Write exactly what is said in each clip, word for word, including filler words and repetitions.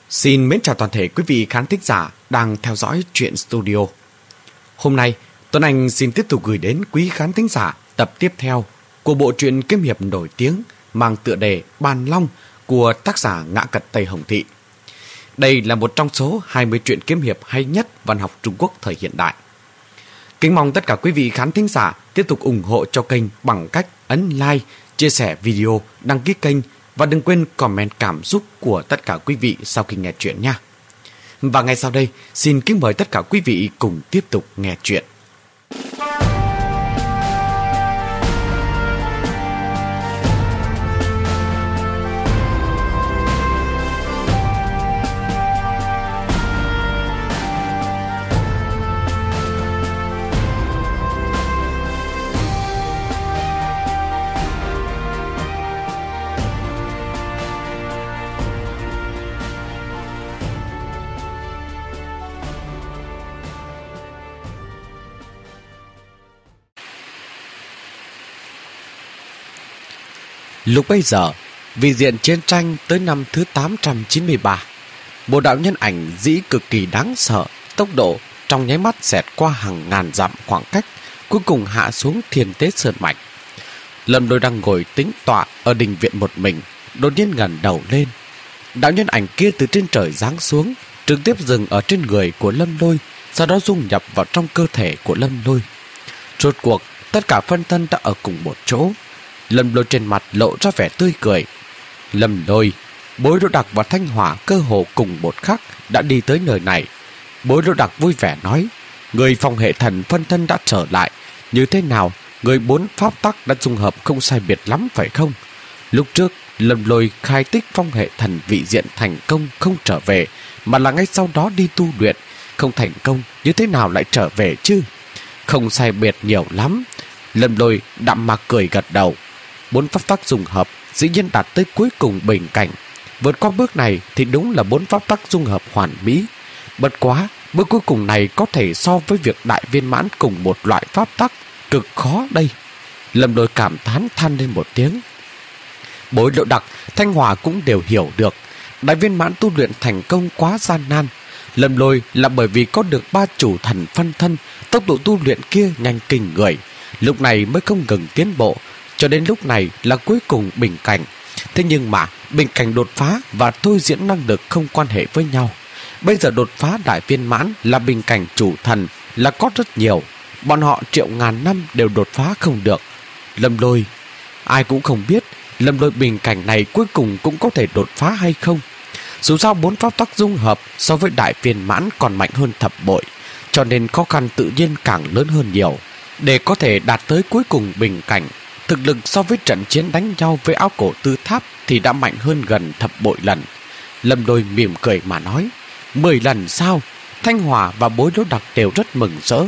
Xin mến chào toàn thể quý vị khán thính giả đang theo dõi Truyện Studio. Hôm nay, Tuấn Anh xin tiếp tục gửi đến quý khán thính giả tập tiếp theo của bộ truyện kiếm hiệp nổi tiếng mang tựa đề Bàn Long của tác giả Ngã Cật Tây Hồng Thị. Đây là một trong số hai mươi truyện kiếm hiệp hay nhất văn học Trung Quốc thời hiện đại. Kính mong tất cả quý vị khán thính giả tiếp tục ủng hộ cho kênh bằng cách ấn like, chia sẻ video, đăng ký kênh và đừng quên comment cảm xúc của tất cả quý vị sau khi nghe chuyện nha. Và ngay sau đây, xin kính mời tất cả quý vị cùng tiếp tục nghe chuyện. Lúc bấy giờ, vì diện chiến tranh tới năm thứ tám trăm chín mươi ba, một đạo nhân ảnh dĩ cực kỳ đáng sợ, tốc độ trong nháy mắt xẹt qua hàng ngàn dặm khoảng cách, cuối cùng hạ xuống Thiên Tế Sơn Mạch. Lâm Lôi đang ngồi tĩnh tọa ở đình viện một mình, đột nhiên ngẩng đầu lên. Đạo nhân ảnh kia từ trên trời giáng xuống, trực tiếp dừng ở trên người của Lâm Lôi, sau đó dung nhập vào trong cơ thể của Lâm Lôi. Rốt cuộc, tất cả phân thân đã ở cùng một chỗ. Lâm Lôi trên mặt lộ ra vẻ tươi cười. Lâm Lôi, Bối Đỗ Đặc và Thanh Hỏa cơ hồ cùng một khắc đã đi tới nơi này. Bối Đỗ Đặc vui vẻ nói: người phòng hệ thần phân thân đã trở lại. Như thế nào, người bốn pháp tắc đã dung hợp không sai biệt lắm phải không? Lúc trước Lâm Lôi khai tích phong hệ thần vị diện thành công không trở về, mà là ngay sau đó đi tu luyện. Không thành công, như thế nào lại trở về chứ? Không sai biệt nhiều lắm. Lâm Lôi đạm mạc cười gật đầu. Bốn pháp tắc dung hợp dĩ nhiên đạt tới cuối cùng bình cảnh. Vượt qua bước này thì đúng là bốn pháp tắc dung hợp hoàn mỹ. Bất quá, bước cuối cùng này có thể so với việc đại viên mãn cùng một loại pháp tắc cực khó đây. Lâm Lôi cảm thán than lên một tiếng. Bối Đỗ Đặc, Thanh Hỏa cũng đều hiểu được đại viên mãn tu luyện thành công quá gian nan. Lâm Lôi là bởi vì có được ba chủ thần phân thân, tốc độ tu luyện kia nhanh kinh người, lúc này mới không ngừng tiến bộ, cho đến lúc này là cuối cùng bình cảnh. Thế nhưng mà bình cảnh đột phá và thôi diễn năng lực không quan hệ với nhau. Bây giờ đột phá đại viên mãn là bình cảnh chủ thần là có rất nhiều. Bọn họ triệu ngàn năm đều đột phá không được. Lâm Lôi, ai cũng không biết Lâm Lôi bình cảnh này cuối cùng cũng có thể đột phá hay không. Dù sao bốn pháp tắc dung hợp so với đại viên mãn còn mạnh hơn thập bội, cho nên khó khăn tự nhiên càng lớn hơn nhiều. Để có thể đạt tới cuối cùng bình cảnh, thực lực so với trận chiến đánh nhau với Áo Cổ Tư Tháp thì đã mạnh hơn gần thập bội lần. Lâm Lôi mỉm cười mà nói: Mười lần sao? Thanh Hỏa và Bối Đỗ Đặc đều rất mừng rỡ.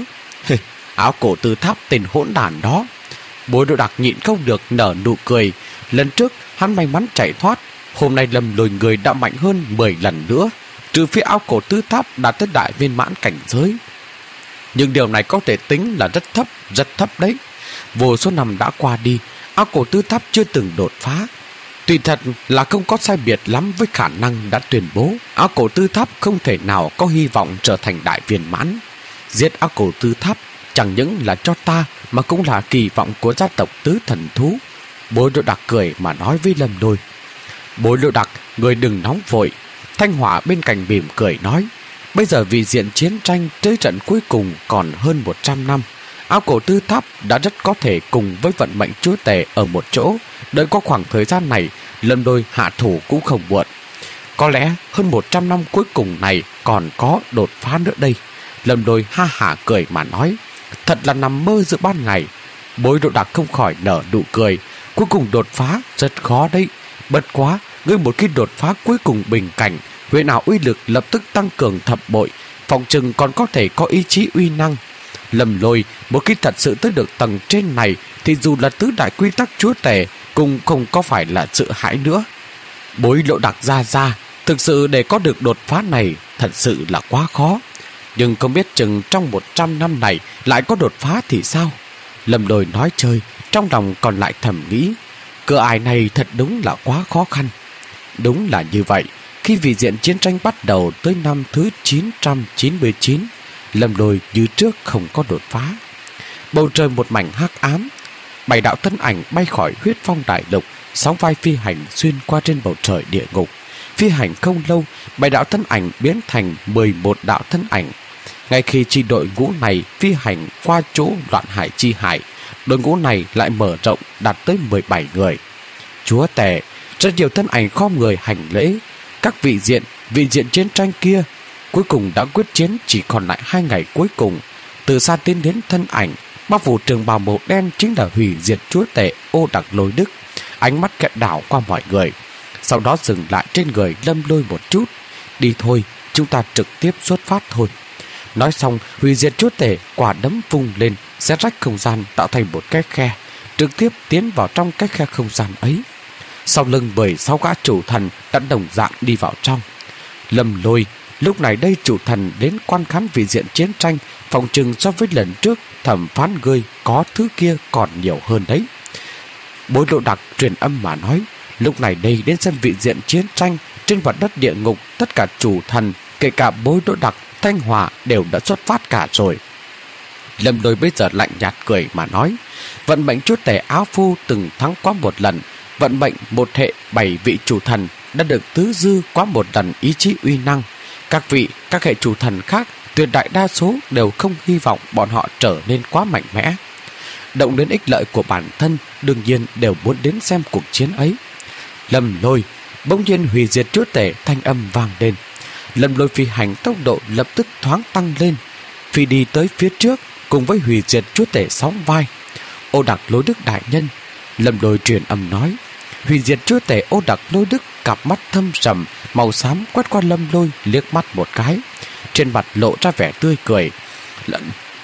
Áo Cổ Tư Tháp tên hỗn đản đó. Bối Đỗ Đặc nhịn không được nở nụ cười. Lần trước hắn may mắn chạy thoát, hôm nay Lâm Lôi người đã mạnh hơn mười lần nữa, trừ phía Áo Cổ Tư Tháp đã tới đại viên mãn cảnh giới. Nhưng điều này có thể tính là rất thấp, rất thấp đấy. Vô số năm đã qua đi, Áo Cổ Tư Tháp chưa từng đột phá. Tuy thật là không có sai biệt lắm với khả năng đã tuyên bố Áo Cổ Tư Tháp không thể nào có hy vọng trở thành đại viên mãn. Giết Áo Cổ Tư Tháp chẳng những là cho ta mà cũng là kỳ vọng của gia tộc Tứ Thần Thú. Bối Đỗ Đặc cười mà nói với Lâm Lôi: Bối Đỗ Đặc, người đừng nóng vội. Thanh Hỏa bên cạnh mỉm cười nói: Bây giờ vì diện chiến tranh tới trận cuối cùng còn hơn một trăm năm, Áo Cổ Tư Tháp đã rất có thể cùng với vận mệnh chúa tể ở một chỗ. Đợi có khoảng thời gian này, Lâm Lôi hạ thủ cũng không muộn. Có lẽ hơn một trăm năm cuối cùng này còn có đột phá nữa đây. Lâm Lôi ha hả cười mà nói: Thật là nằm mơ giữa ban ngày. Bối Đỗ Đặc không khỏi nở nụ cười. Cuối cùng đột phá rất khó đấy. Bất quá, ngươi một khi đột phá cuối cùng bình cảnh, huyền ảo uy lực lập tức tăng cường thập bội, phòng chừng còn có thể có ý chí uy năng. Lâm Lôi, một khi thật sự tới được tầng trên này thì dù là tứ đại quy tắc chúa tể cũng không có phải là sợ hãi nữa. Bối Đỗ Đặc ra ra, thực sự để có được đột phá này thật sự là quá khó. Nhưng không biết chừng trong một trăm năm này lại có đột phá thì sao? Lâm Lôi nói chơi, trong lòng còn lại thầm nghĩ, cửa ải này thật đúng là quá khó khăn. Đúng là như vậy, khi Khi vị diện chiến tranh bắt đầu tới năm thứ chín trăm chín mươi chín, Lâm Lôi như trước không có đột phá. Bầu trời một mảnh hắc ám, bảy đạo thân ảnh bay khỏi huyết phong đại lục, sóng vai phi hành xuyên qua trên bầu trời địa ngục. Phi hành không lâu, bảy đạo thân ảnh biến thành mười một đạo thân ảnh. Ngay khi chi đội ngũ này phi hành qua chỗ loạn hải chi hải, đội ngũ này lại mở rộng đạt tới mười bảy người. Chúa tể, rất nhiều thân ảnh khom người hành lễ. Các vị diện, vị diện chiến tranh kia cuối cùng đã quyết chiến, chỉ còn lại hai ngày cuối cùng. Từ xa tiến đến thân ảnh bao phủ trường bào màu đen chính là hủy diệt chúa tể Ô Đặc Lôi Đức. Ánh mắt kẹt đảo qua mọi người, sau đó dừng lại trên người Lâm Lôi một chút. Đi thôi, chúng ta trực tiếp xuất phát thôi. Nói xong, hủy diệt chúa tể quả đấm vung lên, xé rách không gian tạo thành một cái khe, trực tiếp tiến vào trong cái khe không gian ấy. Sau lưng mười sáu gã chủ thần đã đồng dạng đi vào trong. Lâm Lôi lúc này đây chủ thần đến quan khán vị diện chiến tranh, phòng trừng so với lần trước thẩm phán ngươi có thứ kia còn nhiều hơn đấy. Bối Lộ Đặc truyền âm mà nói, lúc này đây đến xem vị diện chiến tranh trên mặt đất địa ngục, tất cả chủ thần kể cả Bối Lộ Đặc, Thanh Hòa đều đã xuất phát cả rồi. Lâm Lôi bây giờ lạnh nhạt cười mà nói, vận mệnh chúa tể áo phu từng thắng quá một lần, vận mệnh một hệ bảy vị chủ thần đã được tứ dư quá một lần ý chí uy năng. Các vị, các hệ chủ thần khác tuyệt đại đa số đều không hy vọng bọn họ trở nên quá mạnh mẽ. Động đến ích lợi của bản thân, đương nhiên đều muốn đến xem cuộc chiến ấy. Lâm Lôi, bỗng nhiên hủy diệt chúa tể thanh âm vang lên. Lâm Lôi phi hành tốc độ lập tức thoáng tăng lên, phi đi tới phía trước cùng với hủy diệt chúa tể sóng vai. Ô Đặc Lôi Đức đại nhân, Lâm Lôi truyền âm nói. Hủy diệt chúa tể Ô Đặc Lôi Đức cặp mắt thâm trầm màu xám quét qua Lâm Lôi liếc mắt một cái, trên mặt lộ ra vẻ tươi cười. Lần,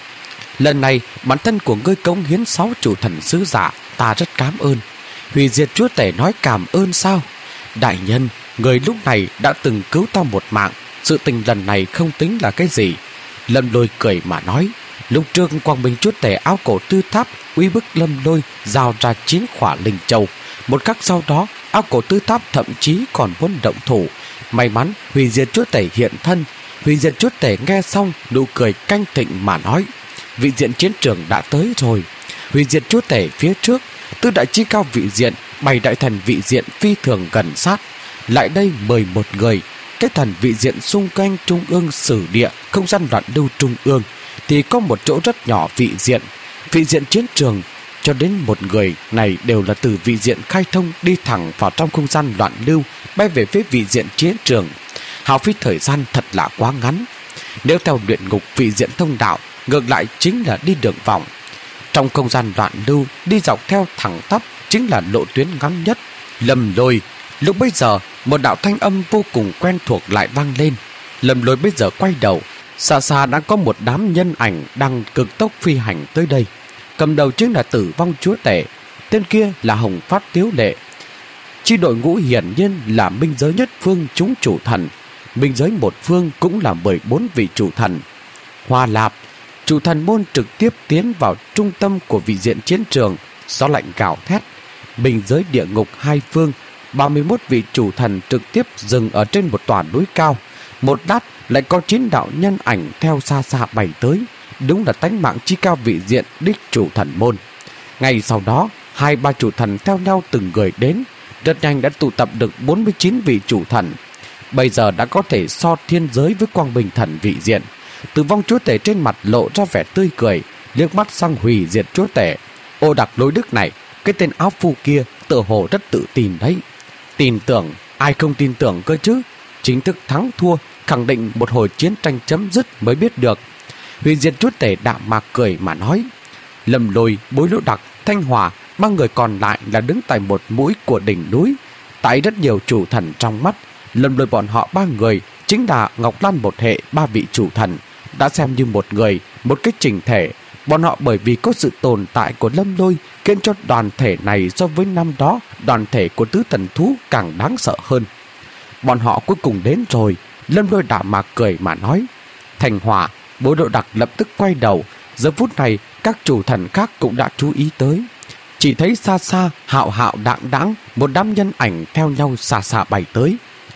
lần này bản thân của ngươi cống hiến sáu chủ thần sứ giả, ta rất cảm ơn. Hủy diệt chúa tể nói cảm ơn sao? Đại nhân, người lúc này đã từng cứu ta một mạng, sự tình lần này không tính là cái gì. Lâm Lôi cười mà nói. Lúc trước Quang Minh chúa tể áo cổ tư tháp uy bức Lâm Lôi giao ra chín khỏa linh châu. Một khắc sau đó, áo cổ tư tháp thậm chí còn muốn động thủ. May mắn hủy diệt chúa tể hiện thân. Hủy diệt chúa tể nghe xong nụ cười canh thịnh mà nói, vị diện chiến trường đã tới rồi. Hủy diệt chúa tể phía trước, tứ đại chi cao vị diện, bảy đại thần vị diện phi thường gần sát. Lại đây mười một người. Cái thần vị diện xung quanh trung ương sử địa không gian loạn lưu trung ương thì có một chỗ rất nhỏ vị diện, vị diện chiến trường. Cho đến một người này đều là từ vị diện khai thông đi thẳng vào trong không gian loạn lưu, bay về phía vị diện chiến trường. Hao phí thời gian thật là quá ngắn. Nếu theo luyện ngục vị diện thông đạo, ngược lại chính là đi đường vòng. Trong không gian loạn lưu, đi dọc theo thẳng tắp chính là lộ tuyến ngắn nhất. Lâm Lôi, lúc bây giờ một đạo thanh âm vô cùng quen thuộc lại vang lên. Lâm Lôi bây giờ quay đầu, xa xa đã có một đám nhân ảnh đang cực tốc phi hành tới đây. Cầm đầu chính là Tử Vong chúa tể, tên kia là Hồng Phát Tiếu Lệ. Chi đội ngũ hiển nhiên là minh giới nhất phương chúng chủ thần, minh giới một phương cũng là mười bốn vị chủ thần. Hoa Lạp, chủ thần môn trực tiếp tiến vào trung tâm của vị diện chiến trường, gió lạnh gào thét. Minh giới địa ngục hai phương, ba mươi mốt vị chủ thần trực tiếp dừng ở trên một tòa núi cao. Một lát lại có chín đạo nhân ảnh theo xa xa bay tới, đúng là tánh mạng chi cao vị diện đích chủ thần môn. Ngay sau đó, hai ba chủ thần theo nhau từng người đến, rất nhanh đã tụ tập được bốn mươi chín vị chủ thần. Bây giờ đã có thể so thiên giới với Quang Bình thần vị diện. Tử Vong chúa tể trên mặt lộ ra vẻ tươi cười, liếc mắt sang hủy diệt chúa tể. Ô Đặc Lôi Đức này, cái tên áo phu kia tựa hồ rất tự tin đấy. Tin tưởng, ai không tin tưởng cơ chứ? Chính thức thắng thua, khẳng định một hồi chiến tranh chấm dứt mới biết được. Hủy diệt chúa tể đạm mạc cười mà nói. Lâm Lôi, Bối Lỗ Đặc, Thanh Hòa, ba người còn lại là đứng tại một mũi của đỉnh núi. Tại rất nhiều chủ thần trong mắt, Lâm Lôi bọn họ ba người chính là Ngọc Lan một hệ ba vị chủ thần, đã xem như một người, một cái chỉnh thể. Bọn họ bởi vì có sự tồn tại của Lâm Lôi khiến cho đoàn thể này so với năm đó đoàn thể của tứ thần thú càng đáng sợ hơn. Bọn họ cuối cùng đến rồi. Lâm Lôi đạm mạc cười mà nói. Thanh Hòa, Bối Lộ Đặc lập tức quay đầu. Giờ phút này các chủ thần khác cũng đã chú ý tới. Chỉ thấy xa xa hạo hạo đạng đãng một đám nhân ảnh theo nhau xa xa bay tới.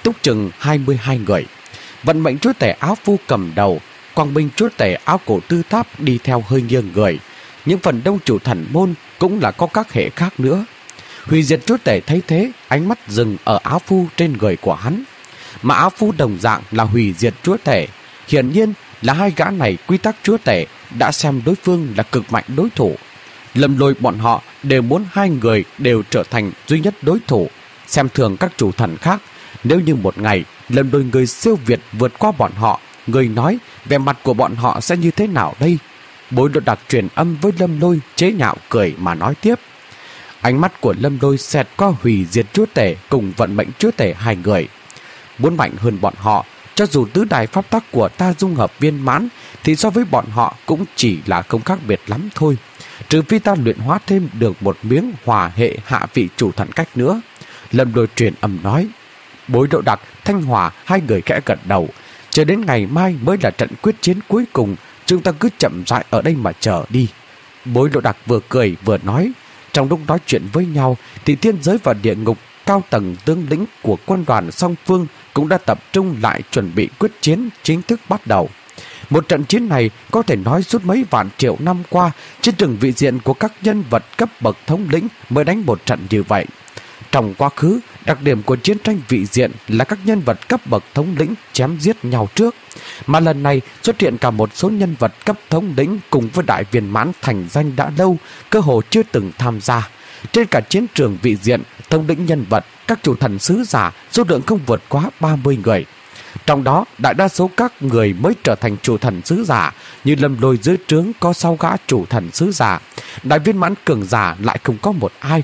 túc chừng hai mươi hai người. Vận mệnh chúa tể áo phu cầm đầu, quang minh chúa tể áo cổ tư tháp đi theo hơi nghiêng người. Những phần đông chủ thần môn cũng là có các hệ khác nữa. Hủy diệt chúa tể thấy thế, ánh mắt dừng ở áo phu trên người của hắn. Mà áo phu đồng dạng là hủy diệt chúa tể. Hiển nhiên là hai gã này quy tắc chúa tể đã xem đối phương là cực mạnh đối thủ. Lâm Lôi bọn họ đều muốn hai người đều trở thành duy nhất đối thủ, xem thường các chủ thần khác. Nếu như một ngày Lâm Lôi người siêu việt vượt qua bọn họ, người nói vẻ mặt của bọn họ sẽ như thế nào đây? Bối Độ Đặc truyền âm với Lâm Lôi, chế nhạo cười mà nói tiếp. Ánh mắt của Lâm Lôi xẹt qua hủy diệt chúa tể cùng vận mệnh chúa tể hai người. Muốn mạnh hơn bọn họ, cho dù tứ đại pháp tắc của ta dung hợp viên mãn, thì so với bọn họ cũng chỉ là không khác biệt lắm thôi. Trừ phi ta luyện hóa thêm được một miếng hòa hệ hạ vị chủ thần cách nữa. Lâm Lôi truyền âm nói. Bối Độ Đặc, Thanh Hòa hai người khẽ gật đầu. Chờ đến ngày mai mới là trận quyết chiến cuối cùng, chúng ta cứ chậm rãi ở đây mà chờ đi. Bối Độ Đặc vừa cười vừa nói. Trong lúc nói chuyện với nhau thì thiên giới và địa ngục, cao tầng tướng lĩnh của quân đoàn song phương cũng đã tập trung lại chuẩn bị quyết chiến chính thức bắt đầu. Một trận chiến này có thể nói suốt mấy vạn triệu năm qua, trên từng vị diện của các nhân vật cấp bậc thống lĩnh mới đánh một trận như vậy. Trong quá khứ, đặc điểm của chiến tranh vị diện là các nhân vật cấp bậc thống lĩnh chém giết nhau trước. Mà lần này xuất hiện cả một số nhân vật cấp thống lĩnh cùng với đại viên mãn thành danh đã lâu, cơ hồ chưa từng tham gia. Trên cả chiến trường vị diện, thống lĩnh nhân vật, các chủ thần sứ giả số lượng không vượt quá ba mươi người. Trong đó, đại đa số các người mới trở thành chủ thần sứ giả, như Lâm Lôi dưới trướng có sáu gã chủ thần sứ giả. Đại viên mãn cường giả lại không có một ai.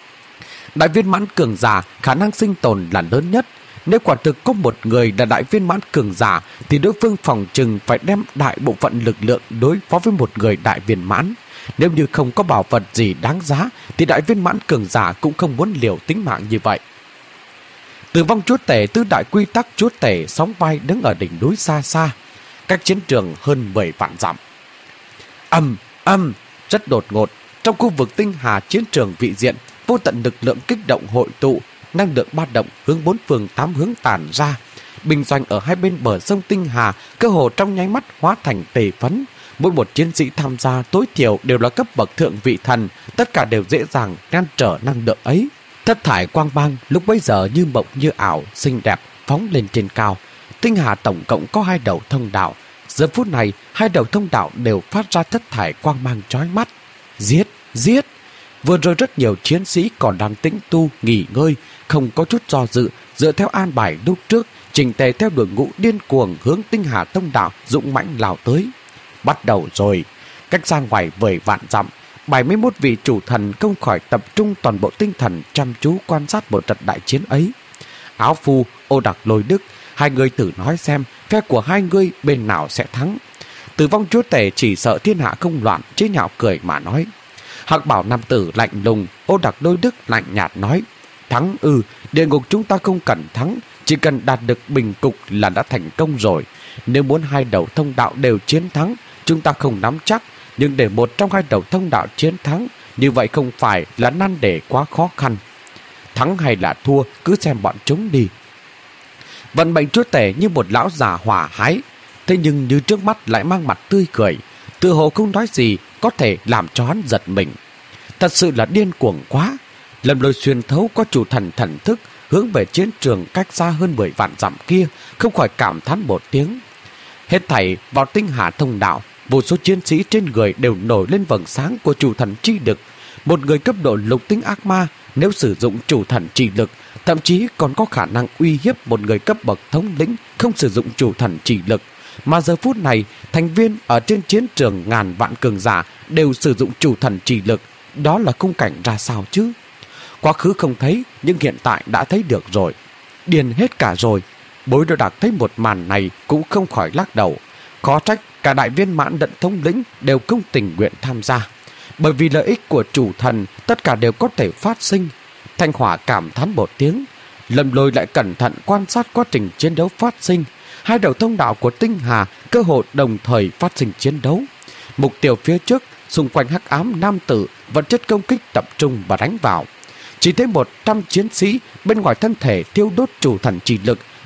Đại viên mãn cường giả khả năng sinh tồn là lớn nhất. Nếu quả thực có một người là đại viên mãn cường giả thì đối phương phòng chừng phải đem đại bộ phận lực lượng đối phó với một người đại viên mãn. Nếu như không có bảo vật gì đáng giá thì đại viên mãn cường giả cũng không muốn liều tính mạng như vậy. Tử vong chúa tể tứ đại quy tắc chúa tể sóng vai đứng ở đỉnh núi xa xa, cách chiến trường hơn mười vạn dặm. Âm, âm, rất đột ngột, trong khu vực tinh hà chiến trường vị diện, vô tận lực lượng kích động hội tụ, năng lượng ba động hướng bốn phương tám hướng tản ra. Binh doanh ở hai bên bờ sông tinh hà cơ hồ trong nháy mắt hóa thành tề phấn. Mỗi một chiến sĩ tham gia tối thiểu đều là cấp bậc thượng vị thần, tất cả đều dễ dàng ngăn trở năng lượng ấy. Thất thải quang bang lúc bấy giờ như mộng như ảo, xinh đẹp phóng lên trên cao. Tinh hà tổng cộng có hai đầu thông đạo. Giờ phút này hai đầu thông đạo đều phát ra thất thải quang mang chói mắt. Giết, giết! Vừa rồi rất nhiều chiến sĩ còn đang tĩnh tu, nghỉ ngơi, không có chút do dự, dựa theo an bài lúc trước, chỉnh tề theo đội ngũ điên cuồng hướng tinh hà thông đạo dũng mãnh lao tới. Bắt đầu rồi, cách ra ngoài mười vạn dặm, bảy mươi mốt vị chủ thần không khỏi tập trung toàn bộ tinh thần chăm chú quan sát một trận đại chiến ấy. Áo Phu, Ô Đặc, Lôi Đức, hai người thử nói xem phe của hai người bên nào sẽ thắng. Tử vong chúa tể chỉ sợ thiên hạ không loạn, chế nhạo cười mà nói. Hắc bảo nam tử lạnh lùng, Ô Đặc, Lôi Đức lạnh nhạt nói. Thắng ư, ừ, địa ngục chúng ta không cần thắng, chỉ cần đạt được bình cục là đã thành công rồi. Nếu muốn hai đầu thông đạo đều chiến thắng, chúng ta không nắm chắc, nhưng để một trong hai đầu thông đạo chiến thắng, như vậy không phải là nan đề quá khó khăn. Thắng hay là thua, cứ xem bọn chúng đi. Vận mệnh chúa tể như một lão già hỏa hái, thế nhưng như trước mắt lại mang mặt tươi cười, tự hồ không nói gì có thể làm cho hắn giật mình. Thật sự là điên cuồng quá. Lâm Lôi xuyên thấu có chủ thần thần thức hướng về chiến trường cách xa hơn mười vạn dặm kia, không khỏi cảm thán một tiếng. Hết thảy vào tinh hà thông đạo, vô số chiến sĩ trên người đều nổi lên vầng sáng của chủ thần chi lực. Một người cấp độ lục tinh ác ma nếu sử dụng chủ thần chi lực, thậm chí còn có khả năng uy hiếp một người cấp bậc thống lĩnh không sử dụng chủ thần chi lực. Mà giờ phút này, thành viên ở trên chiến trường ngàn vạn cường giả đều sử dụng chủ thần chi lực. Đó là khung cảnh ra sao chứ? Quá khứ không thấy, nhưng hiện tại đã thấy được rồi. Điên hết cả rồi. Bối Đồ Đạc thấy một màn này cũng không khỏi lắc đầu. Khó trách cả đại viên mãn lẫn thống lĩnh đều không tình nguyện tham gia. Bởi vì lợi ích của chủ thần tất cả đều có thể phát sinh. Thanh Hỏa cảm thán một tiếng. Lâm Lôi lại cẩn thận quan sát quá trình chiến đấu phát sinh. Hai đầu thông đạo của tinh hà cơ hội đồng thời phát sinh chiến đấu. Mục tiêu phía trước, xung quanh hắc ám nam tử, vật chất công kích tập trung và đánh vào. Chỉ thấy một trăm chiến sĩ bên ngoài thân thể thiêu đốt chủ thần chỉ lực,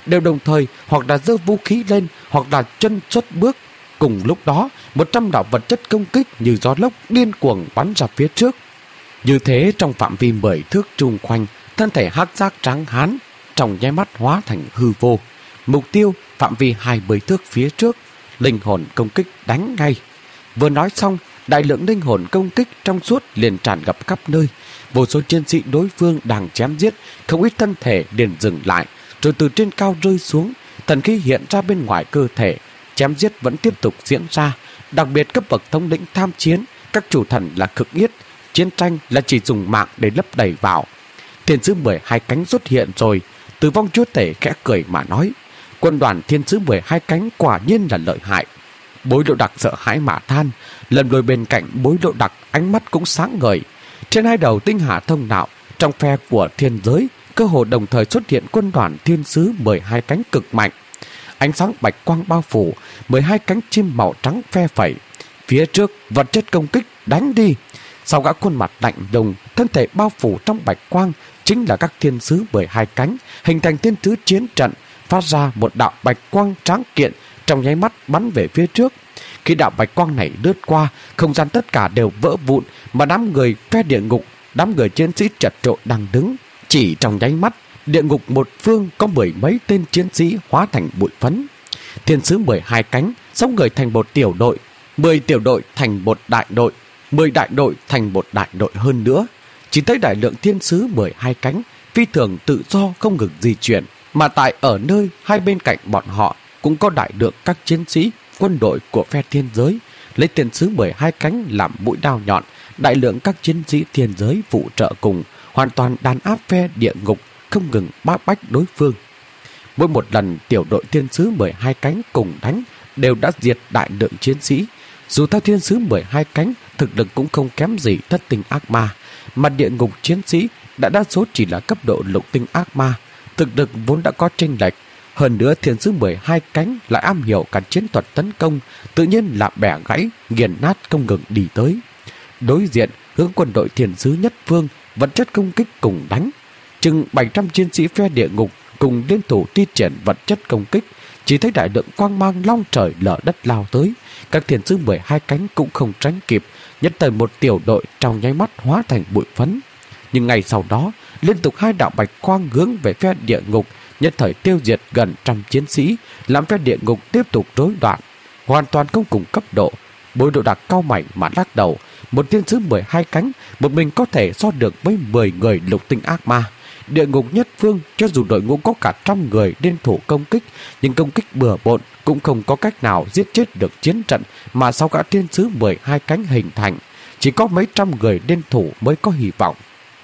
đều đồng thời hoặc là giơ vũ khí lên hoặc là chân xuất bước. Cùng lúc đó, một trăm đạo vật chất công kích như gió lốc điên cuồng bắn ra phía trước. Như thế trong phạm vi mười thước chung quanh, thân thể hắc giác trắng hán trong nháy mắt hóa thành hư vô. Mục tiêu phạm vi hai mươi thước phía trước, linh hồn công kích đánh ngay. Vừa nói xong, đại lượng linh hồn công kích trong suốt liền tràn ngập khắp nơi. Vô số chiến sĩ đối phương đang chém giết, không ít thân thể liền dừng lại, rồi từ trên cao rơi xuống, thần khí hiện ra bên ngoài cơ thể. Chém giết vẫn tiếp tục diễn ra, đặc biệt cấp bậc thống lĩnh tham chiến, các chủ thần là cực yết, chiến tranh là chỉ dùng mạng để lấp đầy vào. Thiên sứ mười hai cánh xuất hiện rồi, Tử Vong Chúa Tể khẽ cười mà nói, quân đoàn thiên sứ mười hai cánh quả nhiên là lợi hại. Bối Lộ Đặc sợ hãi mà than, lần đôi bên cạnh Bối Lộ Đặc ánh mắt cũng sáng ngời. Trên hai đầu tinh hà thông đạo, trong phe của thiên giới, cơ hồ đồng thời xuất hiện quân đoàn thiên sứ mười hai cánh cực mạnh. Ánh sáng bạch quang bao phủ, mười hai cánh chim màu trắng phe phẩy. Phía trước, vật chất công kích đánh đi. Sau gã khuôn mặt lạnh lùng, thân thể bao phủ trong bạch quang, chính là các thiên sứ mười hai cánh, hình thành thiên sứ chiến trận, phát ra một đạo bạch quang tráng kiện, trong nháy mắt bắn về phía trước. Khi đạo bạch quang này lướt qua, không gian tất cả đều vỡ vụn, mà đám người phe địa ngục, đám người chiến sĩ chật trội đang đứng. Chỉ trong nháy mắt, địa ngục một phương có mười mấy tên chiến sĩ hóa thành bụi phấn. Thiên sứ mười hai cánh sống người thành một tiểu đội, mười tiểu đội thành một đại đội, mười đại đội thành một đại đội hơn nữa. Chỉ thấy đại lượng thiên sứ mười hai cánh phi thường tự do không ngừng di chuyển, mà tại ở nơi hai bên cạnh bọn họ cũng có đại lượng các chiến sĩ quân đội của phe thiên giới, lấy thiên sứ mười hai cánh làm mũi đao nhọn, đại lượng các chiến sĩ thiên giới phụ trợ cùng, hoàn toàn đàn áp phe địa ngục, không ngừng bác bách đối phương. Mỗi một lần tiểu đội thiên sứ mười hai cánh cùng đánh đều đã diệt đại lượng chiến sĩ. Dù theo thiên sứ mười hai cánh thực lực cũng không kém gì thất tinh ác ma, mà địa ngục chiến sĩ đã đa số chỉ là cấp độ lục tinh ác ma, thực lực vốn đã có chênh lệch. Hơn nữa thiên sứ mười hai cánh lại am hiểu cả chiến thuật tấn công, tự nhiên là bẻ gãy, nghiền nát không ngừng đi tới. Đối diện hướng quân đội thiên sứ nhất phương, vật chất công kích cùng đánh. Chừng bảy trăm chiến sĩ phe địa ngục cùng liên thủ thi triển vật chất công kích, chỉ thấy đại lượng quang mang long trời lở đất lao tới. Các thiên sứ mười hai cánh cũng không tránh kịp, nhất thời một tiểu đội trong nháy mắt hóa thành bụi phấn. Nhưng ngay sau đó, liên tục hai đạo bạch quang hướng về phe địa ngục, nhất thời tiêu diệt gần trăm chiến sĩ, làm phe địa ngục tiếp tục rối loạn, hoàn toàn không cùng cấp độ. Bối Độ Đặc cau mày mà lắc đầu, một thiên sứ mười hai cánh, một mình có thể so được với mười người lục tinh ác ma. Địa ngục nhất phương, cho dù đội ngũ có cả trăm người liên thủ công kích, nhưng công kích bừa bộn cũng không có cách nào giết chết được chiến trận mà sau cả thiên sứ mười hai cánh hình thành. Chỉ có mấy trăm người liên thủ mới có hy vọng.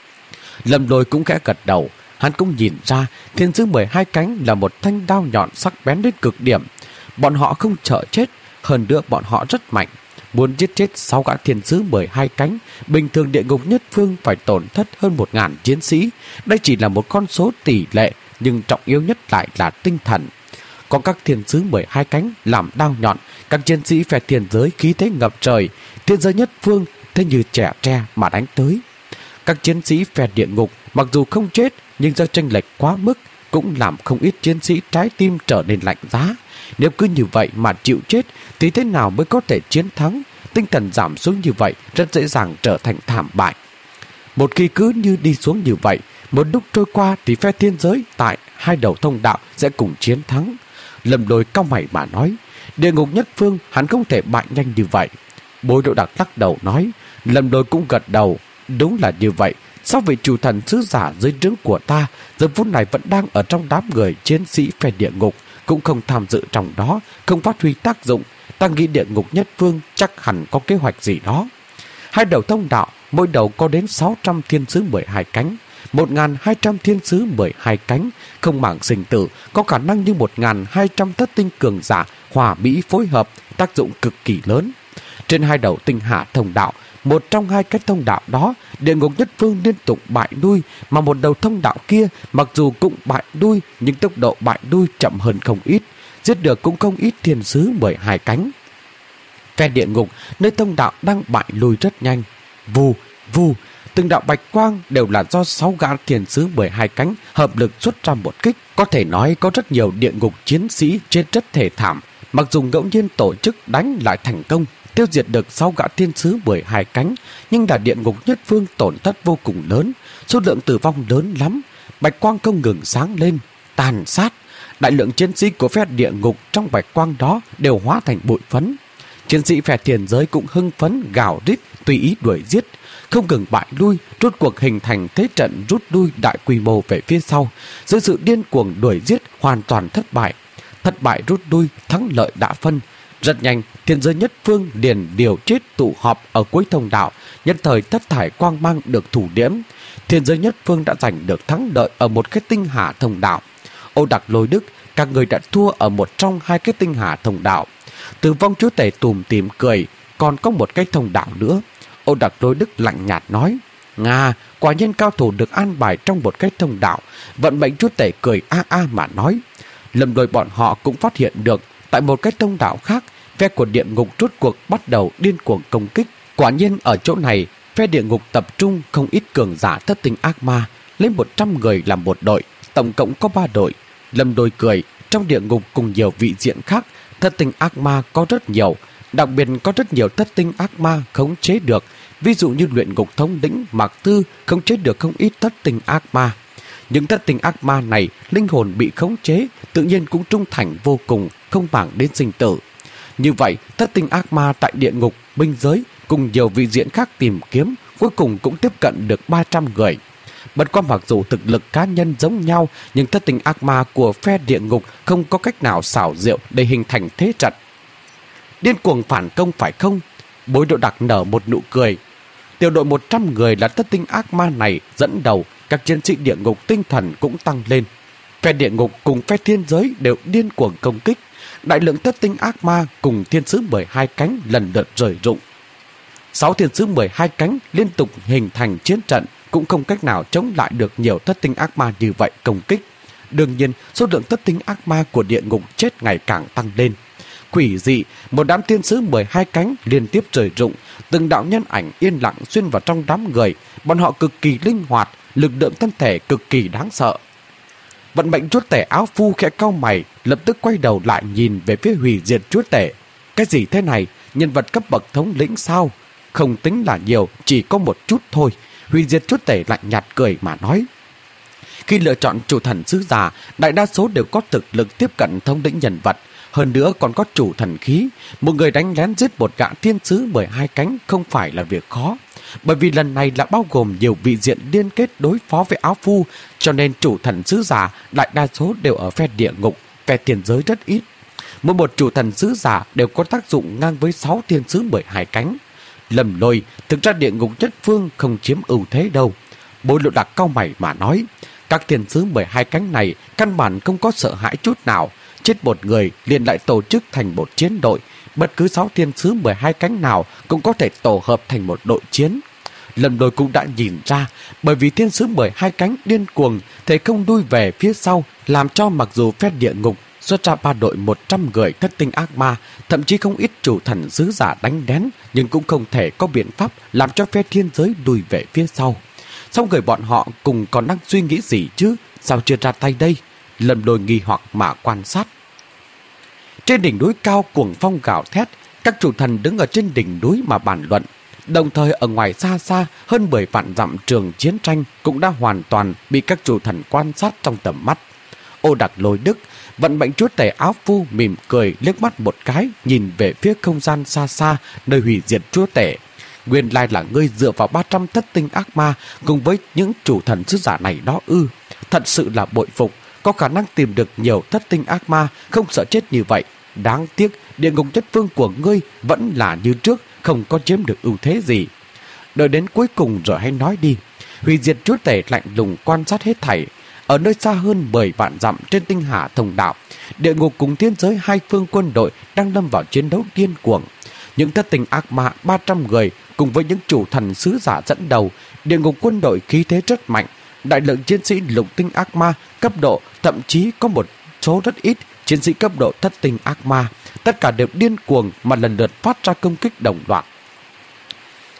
Lâm Lôi cũng khẽ gật đầu, hắn cũng nhìn ra thiên sứ mười hai cánh là một thanh đao nhọn sắc bén đến cực điểm. Bọn họ không sợ chết, hơn nữa bọn họ rất mạnh. Muốn giết chết sáu gã thiên sứ mười hai cánh, bình thường địa ngục nhất phương phải tổn thất hơn một ngàn chiến sĩ. Đây chỉ là một con số tỷ lệ, nhưng trọng yếu nhất lại là tinh thần. Có các thiên sứ mười hai cánh làm đao nhọn, các chiến sĩ phe thiên giới khí thế ngập trời, thiên giới nhất phương thế như trẻ tre mà đánh tới. Các chiến sĩ phe địa ngục mặc dù không chết, nhưng do chênh lệch quá mức cũng làm không ít chiến sĩ trái tim trở nên lạnh giá. Nếu cứ như vậy mà chịu chết thì thế nào mới có thể chiến thắng? Tinh thần giảm xuống như vậy rất dễ dàng trở thành thảm bại. Một khi cứ như đi xuống như vậy, một lúc trôi qua thì phe thiên giới tại hai đầu thông đạo sẽ cùng chiến thắng. Lâm Lôi cau mày mà nói, địa ngục nhất phương hắn không thể bại nhanh như vậy. Bối Độ Đặc lắc đầu nói, Lâm Lôi cũng gật đầu, đúng là như vậy. Sao vị chủ thần sứ giả dưới trướng của ta giờ phút này vẫn đang ở trong đám người chiến sĩ phe địa ngục, cũng không tham dự trong đó, không phát huy tác dụng. Ta nghĩ địa ngục nhất phương chắc hẳn có kế hoạch gì đó. Hai đầu thông đạo, mỗi đầu có đến sáu trăm thiên sứ mười hai cánh, một nghìn hai trăm thiên sứ mười hai cánh, không màng sinh tử, có khả năng như một nghìn hai trăm thất tinh cường giả hòa mỹ phối hợp, tác dụng cực kỳ lớn. Trên hai đầu tinh hà thông đạo, một trong hai cái thông đạo đó, địa ngục nhất phương liên tục bại đuôi, mà một đầu thông đạo kia mặc dù cũng bại đuôi, nhưng tốc độ bại đuôi chậm hơn không ít, giết được cũng không ít thiên sứ mười hai cánh. Phe địa ngục nơi thông đạo đang bại lùi rất nhanh, vù vù, Từng đạo bạch quang đều là do sáu gã thiên sứ mười hai cánh hợp lực xuất ra một kích. Có thể nói có rất nhiều địa ngục chiến sĩ chết rất thê thảm. Mặc dù ngẫu nhiên tổ chức đánh lại thành công, tiêu diệt được sáu gã thiên sứ mười hai cánh, nhưng là địa ngục nhất phương tổn thất vô cùng lớn, số lượng tử vong lớn lắm. Bạch quang không ngừng sáng lên, tàn sát. Đại lượng chiến sĩ của phe địa ngục trong bạch quang đó đều hóa thành bụi phấn. Chiến sĩ phe thiên giới cũng hưng phấn gào rít tùy ý đuổi giết, không ngừng bại lui, rốt cuộc hình thành thế trận rút lui đại quy mô về phía sau. Dưới sự điên cuồng đuổi giết hoàn toàn thất bại. Thất bại rút lui, thắng lợi đã phân. Rất nhanh, thiên giới nhất phương liền điều chết tụ họp ở cuối thông đạo, nhất thời thất thải quang mang được thủ điểm. Thiên giới nhất phương đã giành được thắng lợi ở một cái tinh hà thông đạo. Ô Đặc Lôi Đức, các người đã thua ở một trong hai cái tinh hà thông đạo. Tử vong chúa tể tùm tìm cười, còn có một cái thông đạo nữa. Ô Đặc Lôi Đức lạnh nhạt nói, Nga, quả nhiên cao thủ được an bài trong một cái thông đạo. Vận mệnh chúa tể cười a a mà nói. Lầm đôi bọn họ cũng phát hiện được, tại một cái thông đạo khác, phe của địa ngục rốt cuộc bắt đầu điên cuồng công kích. Quả nhiên ở chỗ này, phe địa ngục tập trung không ít cường giả thất tinh ác ma, lấy một trăm người làm một đội, tổng cộng có ba đội. Lâm đôi cười, trong địa ngục cùng nhiều vị diện khác, thất tinh ác ma có rất nhiều, đặc biệt có rất nhiều thất tinh ác ma khống chế được, ví dụ như luyện ngục thống lĩnh Mạc Tư khống chế được không ít thất tinh ác ma. Những thất tinh ác ma này, linh hồn bị khống chế, tự nhiên cũng trung thành vô cùng, không màng đến sinh tử. Như vậy, thất tinh ác ma tại địa ngục, binh giới cùng nhiều vị diện khác tìm kiếm, cuối cùng cũng tiếp cận được ba trăm người. Bất qua mặc dù thực lực cá nhân giống nhau, nhưng thất tinh ác ma của phe địa ngục không có cách nào xảo diệu để hình thành thế trận. Điên cuồng phản công phải không? Bối Độ Đặc nở một nụ cười. Tiểu đội một trăm người là thất tinh ác ma này dẫn đầu, các chiến sĩ địa ngục tinh thần cũng tăng lên. Phe địa ngục cùng phe thiên giới đều điên cuồng công kích. Đại lượng thất tinh ác ma cùng thiên sứ mười hai cánh lần lượt rời rụng. Sáu thiên sứ mười hai cánh liên tục hình thành chiến trận, cũng không cách nào chống lại được nhiều thất tinh ác ma như vậy công kích. Đương nhiên, số lượng thất tinh ác ma của địa ngục chết ngày càng tăng lên. Quỷ dị, một đám thiên sứ mười hai cánh liên tiếp rời rụng, từng đạo nhân ảnh yên lặng xuyên vào trong đám người, bọn họ cực kỳ linh hoạt, lực lượng thân thể cực kỳ đáng sợ. Vận mệnh chúa tể áo phu khẽ cau mày, lập tức quay đầu lại nhìn về phía hủy diệt chúa tể. Cái gì thế này? Nhân vật cấp bậc thống lĩnh sao? Không tính là nhiều, chỉ có một chút thôi. Hủy diệt chúa tể lạnh nhạt cười mà nói. Khi lựa chọn chủ thần sứ giả, đại đa số đều có thực lực tiếp cận thống lĩnh nhân vật. Hơn nữa còn có chủ thần khí. Một người đánh lén giết một gã thiên sứ mười hai cánh không phải là việc khó. Bởi vì lần này là bao gồm nhiều vị diện liên kết đối phó với áo phu, cho nên chủ thần sứ giả đại đa số đều ở phe địa ngục, phe thiên giới rất ít. Mỗi một chủ thần sứ giả đều có tác dụng ngang với sáu thiên sứ mười hai cánh. Lầm Lôi, thực ra địa ngục nhất phương không chiếm ưu thế đâu. Bối Lộ Đặc cau mày mà nói, các thiên sứ mười hai cánh này căn bản không có sợ hãi chút nào, chết một người liền lại tổ chức thành một chiến đội. Bất cứ sáu thiên sứ mười hai cánh nào cũng có thể tổ hợp thành một đội chiến. Lâm Lôi cũng đã nhìn ra, bởi vì thiên sứ mười hai cánh điên cuồng, thể không đuôi về phía sau, làm cho mặc dù phe địa ngục xuất ra ba đội một trăm người thất tinh ác ma, thậm chí không ít chủ thần sứ giả đánh đén, nhưng cũng không thể có biện pháp làm cho phe thiên giới đuôi về phía sau. Xong người bọn họ cùng còn đang suy nghĩ gì chứ, sao chưa ra tay đây? Lâm Lôi nghi hoặc mà quan sát. Trên đỉnh núi cao cuồng phong gào thét, các chủ thần đứng ở trên đỉnh núi mà bàn luận. Đồng thời ở ngoài xa xa, hơn mười vạn dặm trường chiến tranh cũng đã hoàn toàn bị các chủ thần quan sát trong tầm mắt. Ô Đặc Lôi Đức, vận mệnh chúa tể áo phu mỉm cười liếc mắt một cái, nhìn về phía không gian xa xa nơi hủy diệt chúa tể. Nguyên lai là ngươi dựa vào ba trăm thất tinh ác ma cùng với những chủ thần sứ giả này đó ư? Thật sự là bội phục, có khả năng tìm được nhiều thất tinh ác ma, không sợ chết như vậy. Đáng tiếc, địa ngục nhất phương của ngươi vẫn là như trước, không có chiếm được ưu thế gì. Đợi đến cuối cùng rồi hãy nói đi. Hủy diệt chúa tể lạnh lùng quan sát hết thảy. Ở nơi xa hơn mười vạn dặm trên tinh hà thông đạo, địa ngục cùng thiên giới hai phương quân đội đang lâm vào chiến đấu điên cuồng. Những thất tinh ác ma ba trăm người cùng với những chủ thần sứ giả dẫn đầu, địa ngục quân đội khí thế rất mạnh. Đại lượng chiến sĩ lục tinh ác ma cấp độ, thậm chí có một số rất ít chiến sĩ cấp độ thất tinh ác ma, tất cả đều điên cuồng mà lần lượt phát ra công kích đồng loạt.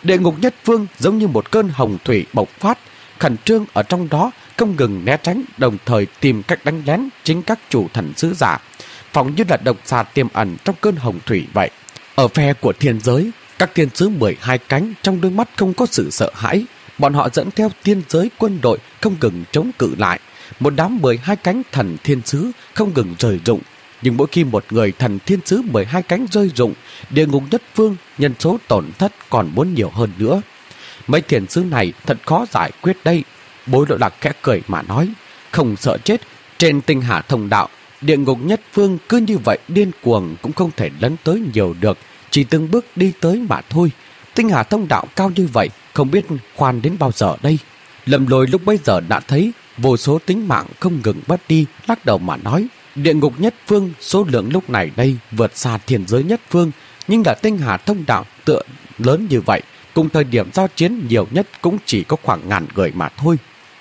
Địa ngục nhất phương giống như một cơn hồng thủy bộc phát, khẩn trương ở trong đó, không ngừng né tránh, đồng thời tìm cách đánh lén chính các chủ thần sứ giả, phỏng như là độc xà tiềm ẩn trong cơn hồng thủy vậy. Ở phe của thiên giới, các thiên sứ mười hai cánh trong đôi mắt không có sự sợ hãi, bọn họ dẫn theo thiên giới quân đội không ngừng chống cự lại. Một đám mười hai cánh thần thiên sứ không ngừng rời rụng, nhưng mỗi khi một người thần thiên sứ mười hai cánh rơi rụng, địa ngục nhất phương nhân số tổn thất còn muốn nhiều hơn nữa. Mấy thiên sứ này thật khó giải quyết đây. Bối Lộ Lạc khẽ cười mà nói, không sợ chết, trên tinh hà thông đạo, địa ngục nhất phương cứ như vậy điên cuồng cũng không thể lấn tới nhiều được, chỉ từng bước đi tới mà thôi. Tinh hà thông đạo cao như vậy, không biết khoan đến bao giờ đây. Lâm Lôi lúc bấy giờ đã thấy vô số tính mạng không ngừng mất đi, lắc đầu mà nói, địa ngục nhất phương số lượng lúc này đây vượt xa thiên giới nhất phương, nhưng là tinh hà thông đạo tựa lớn như vậy, cùng thời điểm giao chiến nhiều nhất cũng chỉ có khoảng ngàn người mà thôi.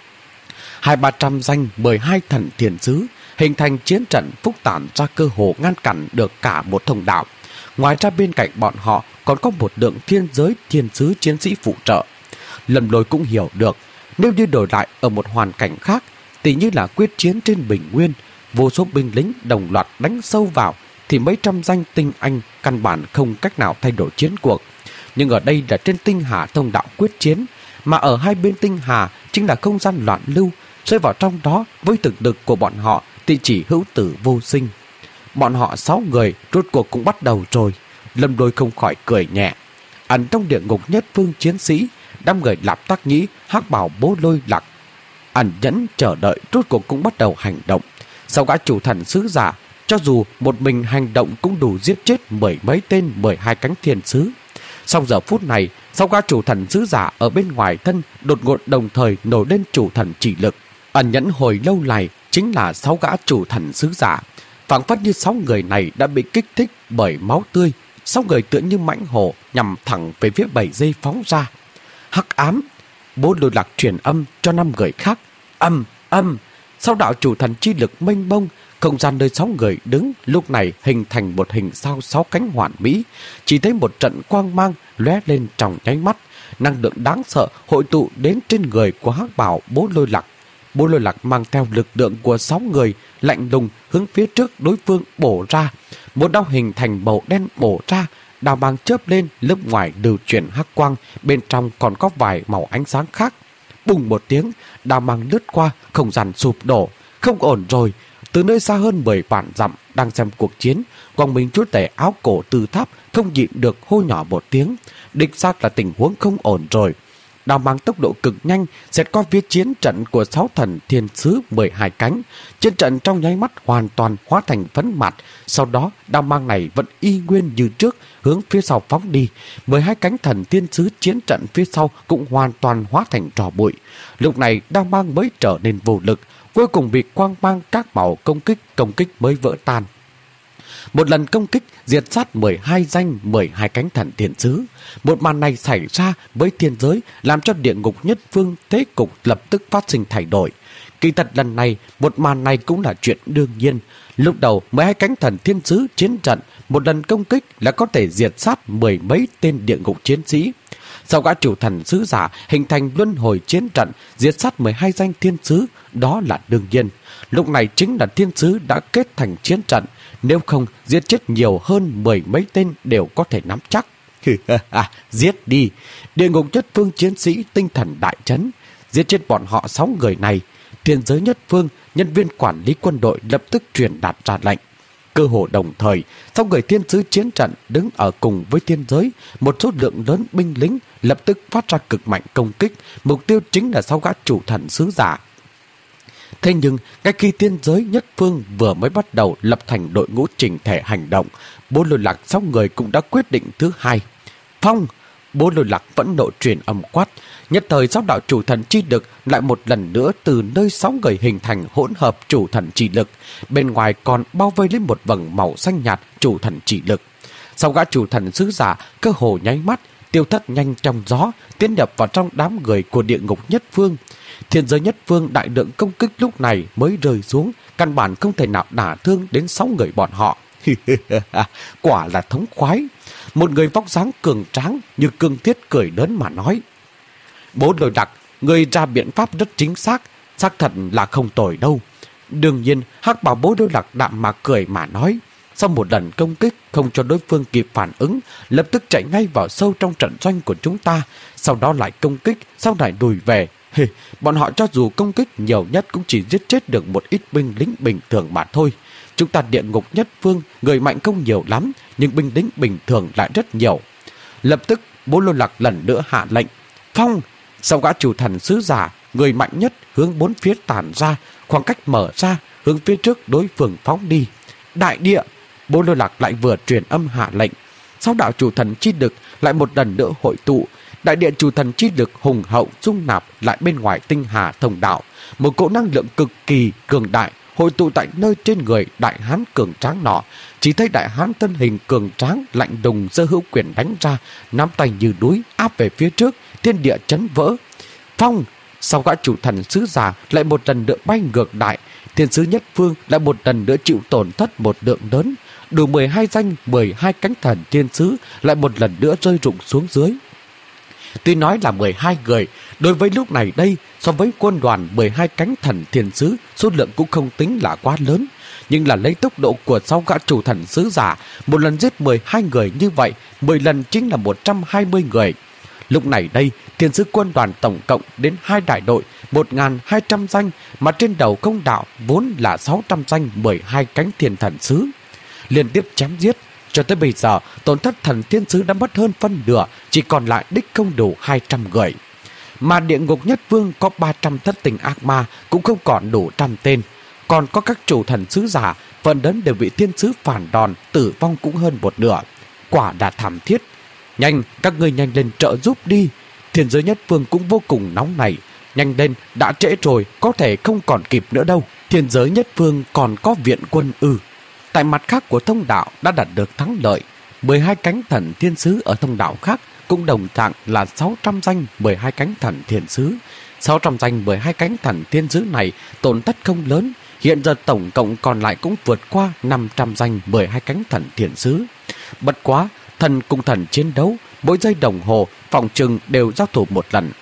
Hai ba trăm danh mười hai thần thiên sứ hình thành chiến trận phúc tản ra, cơ hồ ngăn cản được cả một thông đạo. Ngoài ra bên cạnh bọn họ còn có một lượng thiên giới thiên sứ chiến sĩ phụ trợ. Lâm Lôi cũng hiểu được, nếu như đổi lại ở một hoàn cảnh khác, tỉ như là quyết chiến trên bình nguyên, vô số binh lính đồng loạt đánh sâu vào, thì mấy trăm danh tinh anh căn bản không cách nào thay đổi chiến cuộc. Nhưng ở đây là trên tinh hà thông đạo quyết chiến, mà ở hai bên tinh hà chính là không gian loạn lưu, rơi vào trong đó với thực lực của bọn họ thì chỉ hữu tử vô sinh. Bọn họ sáu người rốt cuộc cũng bắt đầu rồi. Lâm Lôi không khỏi cười nhẹ. Ẩn trong địa ngục nhất phương chiến sĩ, đám người Lạp Tác Nhĩ, Hắc Bảo Bố Lôi Lạc ẩn nhẫn chờ đợi rốt cuộc cũng bắt đầu hành động. Sau gã chủ thần sứ giả, cho dù một mình hành động cũng đủ giết chết mười mấy tên mười hai cánh thiên sứ. Sau giờ phút này, sau gã chủ thần sứ giả ở bên ngoài thân đột ngột đồng thời nổi lên chủ thần chỉ lực. Ẩn nhẫn hồi lâu này chính là sáu gã chủ thần sứ giả. Phảng phất như sáu người này đã bị kích thích bởi máu tươi, sáu người tựa như mãnh hổ nhằm thẳng về phía bảy dây phóng ra. Hắc ám, Bố Lôi Lạc truyền âm cho năm người khác. Âm, âm, sau đạo chủ thần chi lực mênh mông, không gian nơi sáu người đứng lúc này hình thành một hình sao sáu cánh hoàn mỹ. Chỉ thấy một trận quang mang lóe lên trong nháy mắt, năng lượng đáng sợ hội tụ đến trên người của Hắc Bảo Bố Lôi Lạc. Bố Lôi Lạc mang theo lực lượng của sáu người, lạnh lùng hướng phía trước đối phương bổ ra. Một đao hình thành màu đen bổ ra, đao mang chớp lên, lớp ngoài lưu chuyển hắc quang, bên trong còn có vài màu ánh sáng khác. Bùng một tiếng, đao mang lướt qua, không gian sụp đổ. Không ổn rồi. Từ nơi xa hơn mười vạn dặm đang xem cuộc chiến, Quang Minh chúa tể áo cổ Từ Tháp không nhịn được hô nhỏ một tiếng. Đích xác là tình huống không ổn rồi. Đao mang tốc độ cực nhanh xẹt qua phía chiến trận của sáu thần thiên sứ mười hai cánh. Chiến trận trong nháy mắt hoàn toàn hóa thành phấn mạt. Sau đó đao mang này vẫn y nguyên như trước, hướng phía sau phóng đi. mười hai cánh thần thiên sứ chiến trận phía sau cũng hoàn toàn hóa thành trò bụi. Lúc này đao mang mới trở nên vô lực, cuối cùng bị quang mang các màu công kích, công kích mới vỡ tan. Một lần công kích diệt sát mười hai danh mười hai cánh thần thiên sứ. Một màn này xảy ra với thiên giới, làm cho địa ngục nhất phương thế cục lập tức phát sinh thay đổi. Kỳ thật lần này, một màn này cũng là chuyện đương nhiên. Lúc đầu mười hai cánh thần thiên sứ chiến trận, một lần công kích là có thể diệt sát mười mấy tên địa ngục chiến sĩ. Sau gã chủ thần sứ giả hình thành luân hồi chiến trận, diệt sát mười hai danh thiên sứ, đó là đương nhiên. Lúc này chính là thiên sứ đã kết thành chiến trận, nếu không giết chết nhiều hơn mười mấy tên đều có thể nắm chắc. Giết đi. Địa ngục nhất phương chiến sĩ tinh thần đại chấn, giết chết bọn họ sáu người này. Thiên giới nhất phương, nhân viên quản lý quân đội lập tức truyền đạt ra lệnh. Cơ hồ đồng thời, sáu người thiên sứ chiến trận đứng ở cùng với thiên giới, một số lượng lớn binh lính lập tức phát ra cực mạnh công kích, mục tiêu chính là sáu gã chủ thần sứ giả. Thế nhưng, ngay khi thiên giới nhất phương vừa mới bắt đầu lập thành đội ngũ chỉnh thể hành động, Bố Lôi Lạc sáu người cũng đã quyết định thứ hai. Phong! Bố Lôi Lạc vẫn nộ truyền âm quát. Nhất thời sáu đạo chủ thần chi lực lại một lần nữa từ nơi sáu người hình thành hỗn hợp chủ thần chi lực. Bên ngoài còn bao vây lên một vầng màu xanh nhạt chủ thần chi lực. Sáu gã chủ thần sứ giả cơ hồ nháy mắt, tiêu thất nhanh trong gió, tiến nhập vào trong đám người của địa ngục nhất phương. Thiên giới nhất phương đại lượng công kích lúc này mới rơi xuống, căn bản không thể nào đả thương đến sáu người bọn họ. Quả là thống khoái. Một người vóc dáng cường tráng như Cương Thiết cười lớn mà nói. Bố Lôi Lạc, người ra biện pháp rất chính xác, xác thật là không tồi đâu. Đương nhiên, Hắc Bảo Bố Lôi Lạc đạm mà cười mà nói. Sau một lần công kích không cho đối phương kịp phản ứng, lập tức chạy ngay vào sâu trong trận doanh của chúng ta, sau đó lại công kích, sau lại lùi về. Hề, bọn họ cho dù công kích nhiều nhất cũng chỉ giết chết được một ít binh lính bình thường mà thôi. Chúng ta Địa Ngục Nhất Phương, người mạnh không nhiều lắm, nhưng binh lính bình thường lại rất nhiều. Lập tức, Bố Lôi Lạc lần nữa hạ lệnh. Phong! Sau gã chủ thần sứ giả, người mạnh nhất hướng bốn phía tản ra, khoảng cách mở ra, hướng phía trước đối phương phóng đi. Đại địa! Bố Lôi Lạc lại vừa truyền âm hạ lệnh. Sau đạo chủ thần chi lực lại một lần nữa hội tụ. Đại địa chủ thần chi lực hùng hậu dung nạp lại bên ngoài tinh hà thông đạo. Một cỗ năng lượng cực kỳ cường đại hội tụ tại nơi trên người đại hán cường tráng nọ. Chỉ thấy đại hán thân hình cường tráng lạnh đùng giơ hữu quyền đánh ra, nắm tay như núi áp về phía trước, thiên địa chấn vỡ. Phong! Sau gã chủ thần sứ giả lại một lần nữa bay ngược lại. Thiên sứ Nhất Phương lại một lần nữa chịu tổn thất một lượng lớn. Đủ mười hai danh, mười hai cánh thần thiên sứ lại một lần nữa rơi rụng xuống dưới. Tuy nói là mười hai người, đối với lúc này đây, so với quân đoàn mười hai cánh thần thiên sứ, số lượng cũng không tính là quá lớn. Nhưng là lấy tốc độ của sáu gã chủ thần sứ giả, một lần giết mười hai người như vậy, mười lần chính là một trăm hai mươi người. Lúc này đây, thiên sứ quân đoàn tổng cộng đến hai đại đội, một nghìn hai trăm danh, mà trên đầu công đạo vốn là sáu trăm danh mười hai cánh thiên thần sứ. Liên tiếp chém giết, cho tới bây giờ, tổn thất thần thiên sứ đã mất hơn phân nửa, chỉ còn lại đích không đủ hai trăm người. Mà Địa Ngục Nhất Vương có ba trăm thất tình ác ma, cũng không còn đủ trăm tên. Còn có các chủ thần sứ giả, phần lớn đều bị thiên sứ phản đòn, tử vong cũng hơn một nửa. Quả đã thảm thiết. Nhanh, các ngươi nhanh lên trợ giúp đi. Thiên giới Nhất Vương cũng vô cùng nóng nảy. Nhanh lên, đã trễ rồi, có thể không còn kịp nữa đâu. Thiên giới Nhất Vương còn có viện quân ư? Tại mặt khác của thông đạo đã đạt được thắng lợi. mười hai cánh thần thiên sứ ở thông đạo khác cũng đồng dạng là sáu trăm danh mười hai cánh thần thiên sứ. sáu trăm danh mười hai cánh thần thiên sứ này tổn thất không lớn. Hiện giờ tổng cộng còn lại cũng vượt qua năm trăm danh mười hai cánh thần thiên sứ. Bất quá, thần cùng thần chiến đấu, mỗi giây đồng hồ phòng trừng đều giao thủ một lần.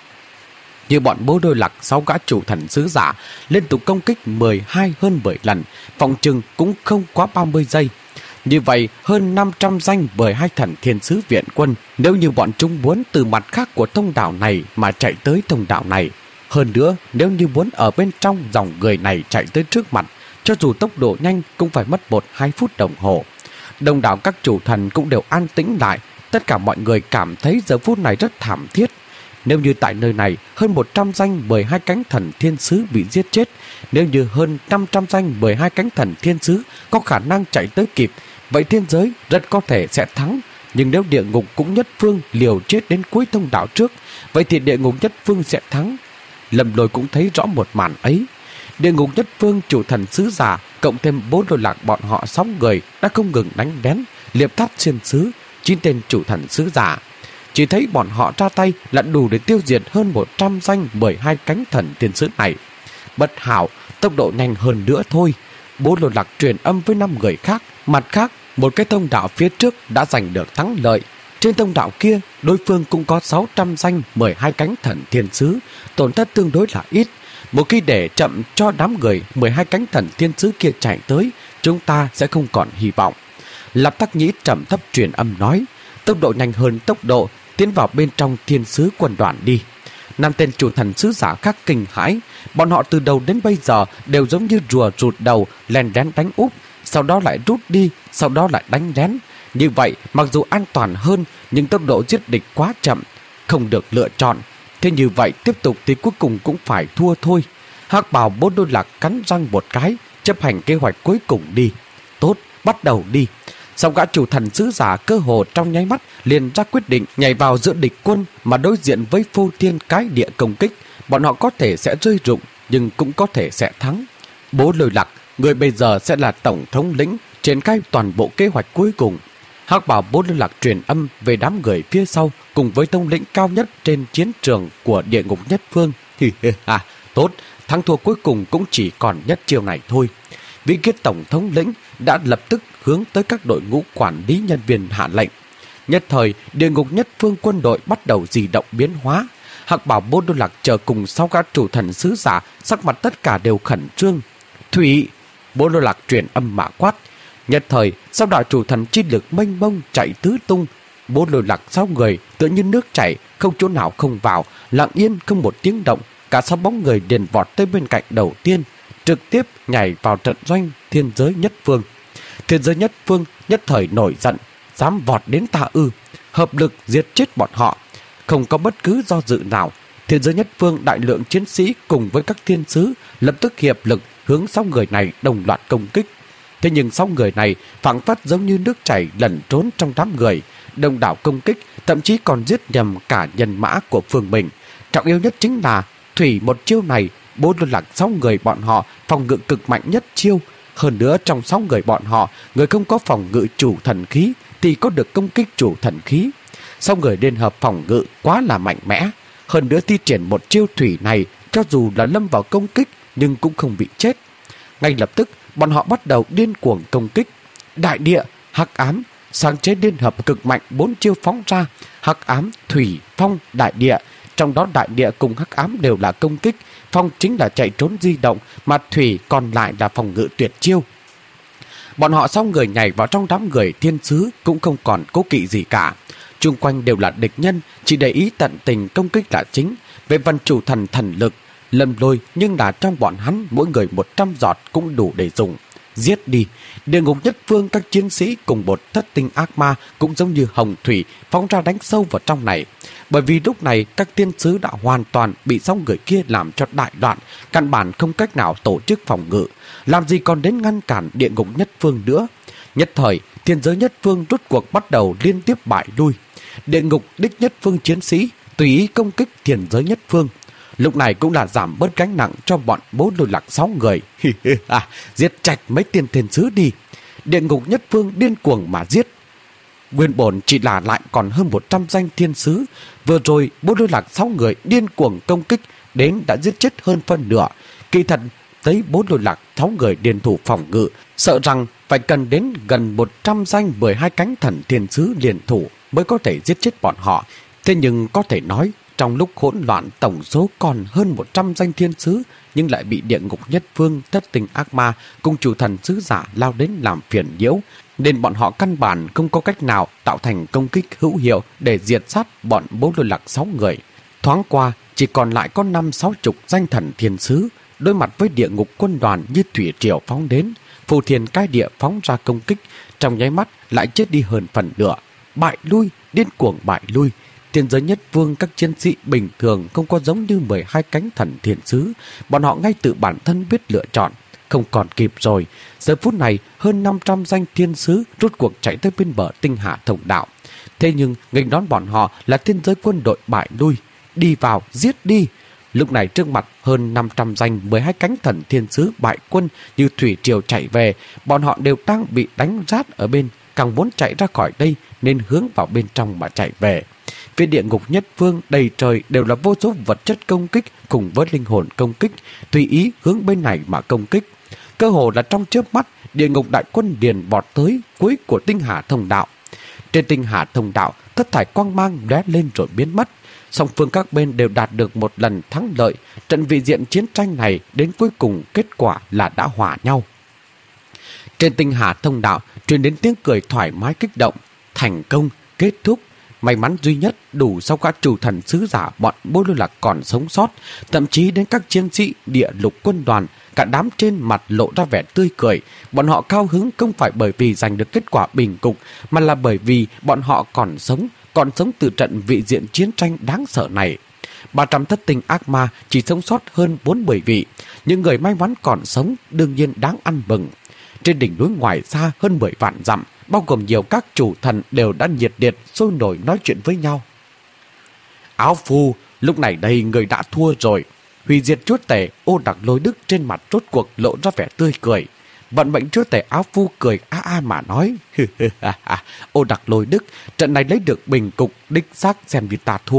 Như bọn Bố Lôi Lạc sáu gã chủ thần sứ giả liên tục công kích mười hai hơn mười lần, phòng trừng cũng không quá ba mươi giây. Như vậy, hơn năm trăm danh mười hai thần thiên sứ viện quân, nếu như bọn chúng muốn từ mặt khác của thông đạo này mà chạy tới thông đạo này. Hơn nữa, nếu như muốn ở bên trong dòng người này chạy tới trước mặt, cho dù tốc độ nhanh cũng phải mất một hai phút đồng hồ. Đông đảo các chủ thần cũng đều an tĩnh lại, tất cả mọi người cảm thấy giờ phút này rất thảm thiết. Nếu như tại nơi này hơn một trăm danh mười hai cánh thần thiên sứ bị giết chết, nếu như hơn năm trăm danh mười hai cánh thần thiên sứ có khả năng chạy tới kịp, vậy thiên giới rất có thể sẽ thắng. Nhưng nếu Địa Ngục cũng Nhất Phương liều chết đến cuối thông đạo trước, vậy thì Địa Ngục Nhất Phương sẽ thắng. Lâm Lôi cũng thấy rõ một màn ấy. Địa Ngục Nhất Phương chủ thần sứ giả cộng thêm Bố Lôi Lạc bọn họ sáu người đã không ngừng đánh bén, liệp tháp xuyên sứ, chín tên chủ thần sứ giả. Chỉ thấy bọn họ ra tay là đủ để tiêu diệt hơn một trăm danh mười hai cánh thần thiên sứ này. Bất hảo, tốc độ nhanh hơn nữa thôi. Bố Lôi Lạc truyền âm với năm người khác. Mặt khác, một cái thông đạo phía trước đã giành được thắng lợi. Trên thông đạo kia, đối phương cũng có sáu trăm danh mười hai cánh thần thiên sứ, tổn thất tương đối là ít. Một khi để chậm cho đám người mười hai cánh thần thiên sứ kia chạy tới, chúng ta sẽ không còn hy vọng. Lạp Tắc Nhĩ trầm thấp truyền âm nói, tốc độ nhanh hơn tốc độ, tiến vào bên trong thiên sứ quân đoàn đi. Năm tên chủ thần sứ giả khác kinh hãi, bọn họ từ đầu đến bây giờ đều giống như rùa rụt đầu, len đén đánh úp, sau đó lại rút đi, sau đó lại đánh đén. Như vậy, mặc dù an toàn hơn, nhưng tốc độ giết địch quá chậm, không được lựa chọn. Thế như vậy tiếp tục thì cuối cùng cũng phải thua thôi. Hắc Bào Bố Lôi Lạc cắn răng một cái, chấp hành kế hoạch cuối cùng đi. Tốt, bắt đầu đi. Sau gã chủ thần sứ giả cơ hồ trong nháy mắt liền ra quyết định nhảy vào giữa địch quân mà đối diện với phô thiên cái địa công kích. Bọn họ có thể sẽ rơi rụng, nhưng cũng có thể sẽ thắng. Bố Lôi Lạc, người bây giờ sẽ là tổng thống lĩnh, triển khai toàn bộ kế hoạch cuối cùng. Hắc Bảo Bố Lôi Lạc truyền âm về đám người phía sau cùng với thống lĩnh cao nhất trên chiến trường của Địa Ngục Nhất Phương. À, tốt, thắng thua cuối cùng cũng chỉ còn nhất chiêu này thôi. Vị kiết tổng thống lĩnh đã lập tức hướng hướng tới các đội ngũ quản lý nhân viên hạ lệnh. Nhất thời, địa ngục nhất phương quân đội bắt đầu di động biến hóa. Hắc Bảo Bố Đô Lạc chờ cùng sau các chủ thần sứ giả, sắc mặt tất cả đều khẩn trương. Thủy! Bố Đô Lạc truyền âm mã quát. Nhất thời, sau đạo chủ thần chi lực mênh mông chạy tứ tung. Bố Đô Lạc sáu người tựa như nước chảy, không chỗ nào không vào, lặng yên không một tiếng động. Cả sáu bóng người liền vọt tới bên cạnh đầu tiên, trực tiếp nhảy vào trận doanh thiên giới nhất phương. Thiên giới nhất phương nhất thời nổi giận, dám vọt đến ta ư, hợp lực diệt chết bọn họ. Không có bất cứ do dự nào, thiên giới nhất phương đại lượng chiến sĩ cùng với các thiên sứ lập tức hiệp lực hướng sáu người này đồng loạt công kích. Thế nhưng sáu người này phảng phất giống như nước chảy lẩn trốn trong đám người, đông đảo công kích, thậm chí còn giết nhầm cả nhân mã của phương mình. Trọng yếu nhất chính là thủy một chiêu này, Bố Đô Lạc sáu người bọn họ phòng ngự cực mạnh nhất chiêu. Hơn nữa trong sáu người bọn họ, người không có phòng ngự chủ thần khí thì có được công kích chủ thần khí. Sáu người liên hợp phòng ngự quá là mạnh mẽ. Hơn nữa thi triển một chiêu thủy này, cho dù là lâm vào công kích nhưng cũng không bị chết. Ngay lập tức, bọn họ bắt đầu điên cuồng công kích. Đại địa, hắc ám, sáng chế liên hợp cực mạnh bốn chiêu phóng ra. Hắc ám, thủy, phong, đại địa. Trong đó đại địa cùng hắc ám đều là công kích, phong chính là chạy trốn di động, mà thủy còn lại là phòng ngự tuyệt chiêu. Bọn họ sáu người nhảy vào trong đám người thiên sứ cũng không còn cố kỵ gì cả. Chung quanh đều là địch nhân, chỉ để ý tận tình công kích là chính. Về phần chủ thần thần lực, Lâm Lôi nhưng là trong bọn hắn mỗi người một trăm giọt cũng đủ để dùng. Giết đi! Địa ngục nhất phương các chiến sĩ cùng một thất tinh ác ma cũng giống như hồng thủy phóng ra đánh sâu vào trong này. Bởi vì lúc này các tiên sứ đã hoàn toàn bị sáu người kia làm cho đại loạn, căn bản không cách nào tổ chức phòng ngự, làm gì còn đến ngăn cản địa ngục nhất phương nữa. Nhất thời, thiên giới nhất phương rút cuộc bắt đầu liên tiếp bại lui. Địa ngục đích nhất phương chiến sĩ tùy ý công kích thiên giới nhất phương. Lúc này cũng là giảm bớt gánh nặng cho bọn Bố Đô Lạc sáu người. à, giết chạch mấy tiên thiên sứ đi. Địa ngục nhất phương điên cuồng mà giết. Nguyên bổn chỉ là lại còn hơn một trăm danh thiên sứ. Vừa rồi Bố Đô Lạc sáu người điên cuồng công kích đến đã giết chết hơn phân nửa. Kỳ thật thấy Bố Đô Lạc sáu người điên thủ phòng ngự, sợ rằng phải cần đến gần một trăm danh mười hai cánh thần thiên sứ liên thủ mới có thể giết chết bọn họ. Thế nhưng có thể nói trong lúc hỗn loạn tổng số còn hơn một trăm danh thiên sứ, nhưng lại bị địa ngục nhất phương thất tình ác ma cùng chủ thần sứ giả lao đến làm phiền nhiễu, nên bọn họ căn bản không có cách nào tạo thành công kích hữu hiệu để diệt sát bọn Bố Đô Lạc sáu người. Thoáng qua chỉ còn lại có năm sáu chục danh thần thiên sứ, đối mặt với địa ngục quân đoàn như thủy triều phóng đến, phù thiền cai địa phóng ra công kích, trong nháy mắt lại chết đi hơn phần nửa, bại lui, điên cuồng bại lui. Thiên giới nhất phương các chiến sĩ bình thường không có giống như mười hai cánh thần thiên sứ, bọn họ ngay tự bản thân biết lựa chọn, không còn kịp rồi. Giờ phút này hơn năm trăm danh thiên sứ rút cuộc chạy tới bên bờ tinh hà thông đạo. Thế nhưng nghênh đón bọn họ là thiên giới quân đội bại lui, đi vào giết đi. Lúc này trước mặt hơn năm trăm danh mười hai cánh thần thiên sứ bại quân như thủy triều chạy về, bọn họ đều đang bị đánh rát ở bên, càng muốn chạy ra khỏi đây nên hướng vào bên trong mà chạy về. Phía địa ngục nhất phương đầy trời đều là vô số vật chất công kích cùng với linh hồn công kích, tùy ý hướng bên này mà công kích. Cơ hồ là trong chớp mắt, địa ngục đại quân điền vọt tới cuối của tinh hà thông đạo. Trên tinh hà thông đạo, thất thải quang mang lóe lên rồi biến mất. Song phương các bên đều đạt được một lần thắng lợi. Trận vị diện chiến tranh này đến cuối cùng kết quả là đã hòa nhau. Trên tinh hà thông đạo truyền đến tiếng cười thoải mái kích động. Thành công, kết thúc. May mắn duy nhất đủ sau các chủ thần sứ giả bọn Bố Đô Lạc còn sống sót, thậm chí đến các chiến sĩ địa lục quân đoàn, cả đám trên mặt lộ ra vẻ tươi cười. Bọn họ cao hứng không phải bởi vì giành được kết quả bình cục, mà là bởi vì bọn họ còn sống, còn sống từ trận vị diện chiến tranh đáng sợ này. ba trăm thất tinh ác ma chỉ sống sót hơn bốn mươi vị, những người may mắn còn sống đương nhiên đáng ăn mừng. Trên đỉnh núi ngoài xa hơn mười vạn dặm, bao gồm nhiều các chủ thần đều đã nhiệt liệt sôi nổi nói chuyện với nhau. Áo Phu, lúc này đây người đã thua rồi. Hủy diệt chúa tể Ô Đặc Lôi Đức trên mặt rốt cuộc lộ ra vẻ tươi cười. Vận mệnh chúa tể Áo Phu cười a a mà nói. Ô Đặc Lôi Đức, trận này lấy được bình cục, đích xác xem như ta thua.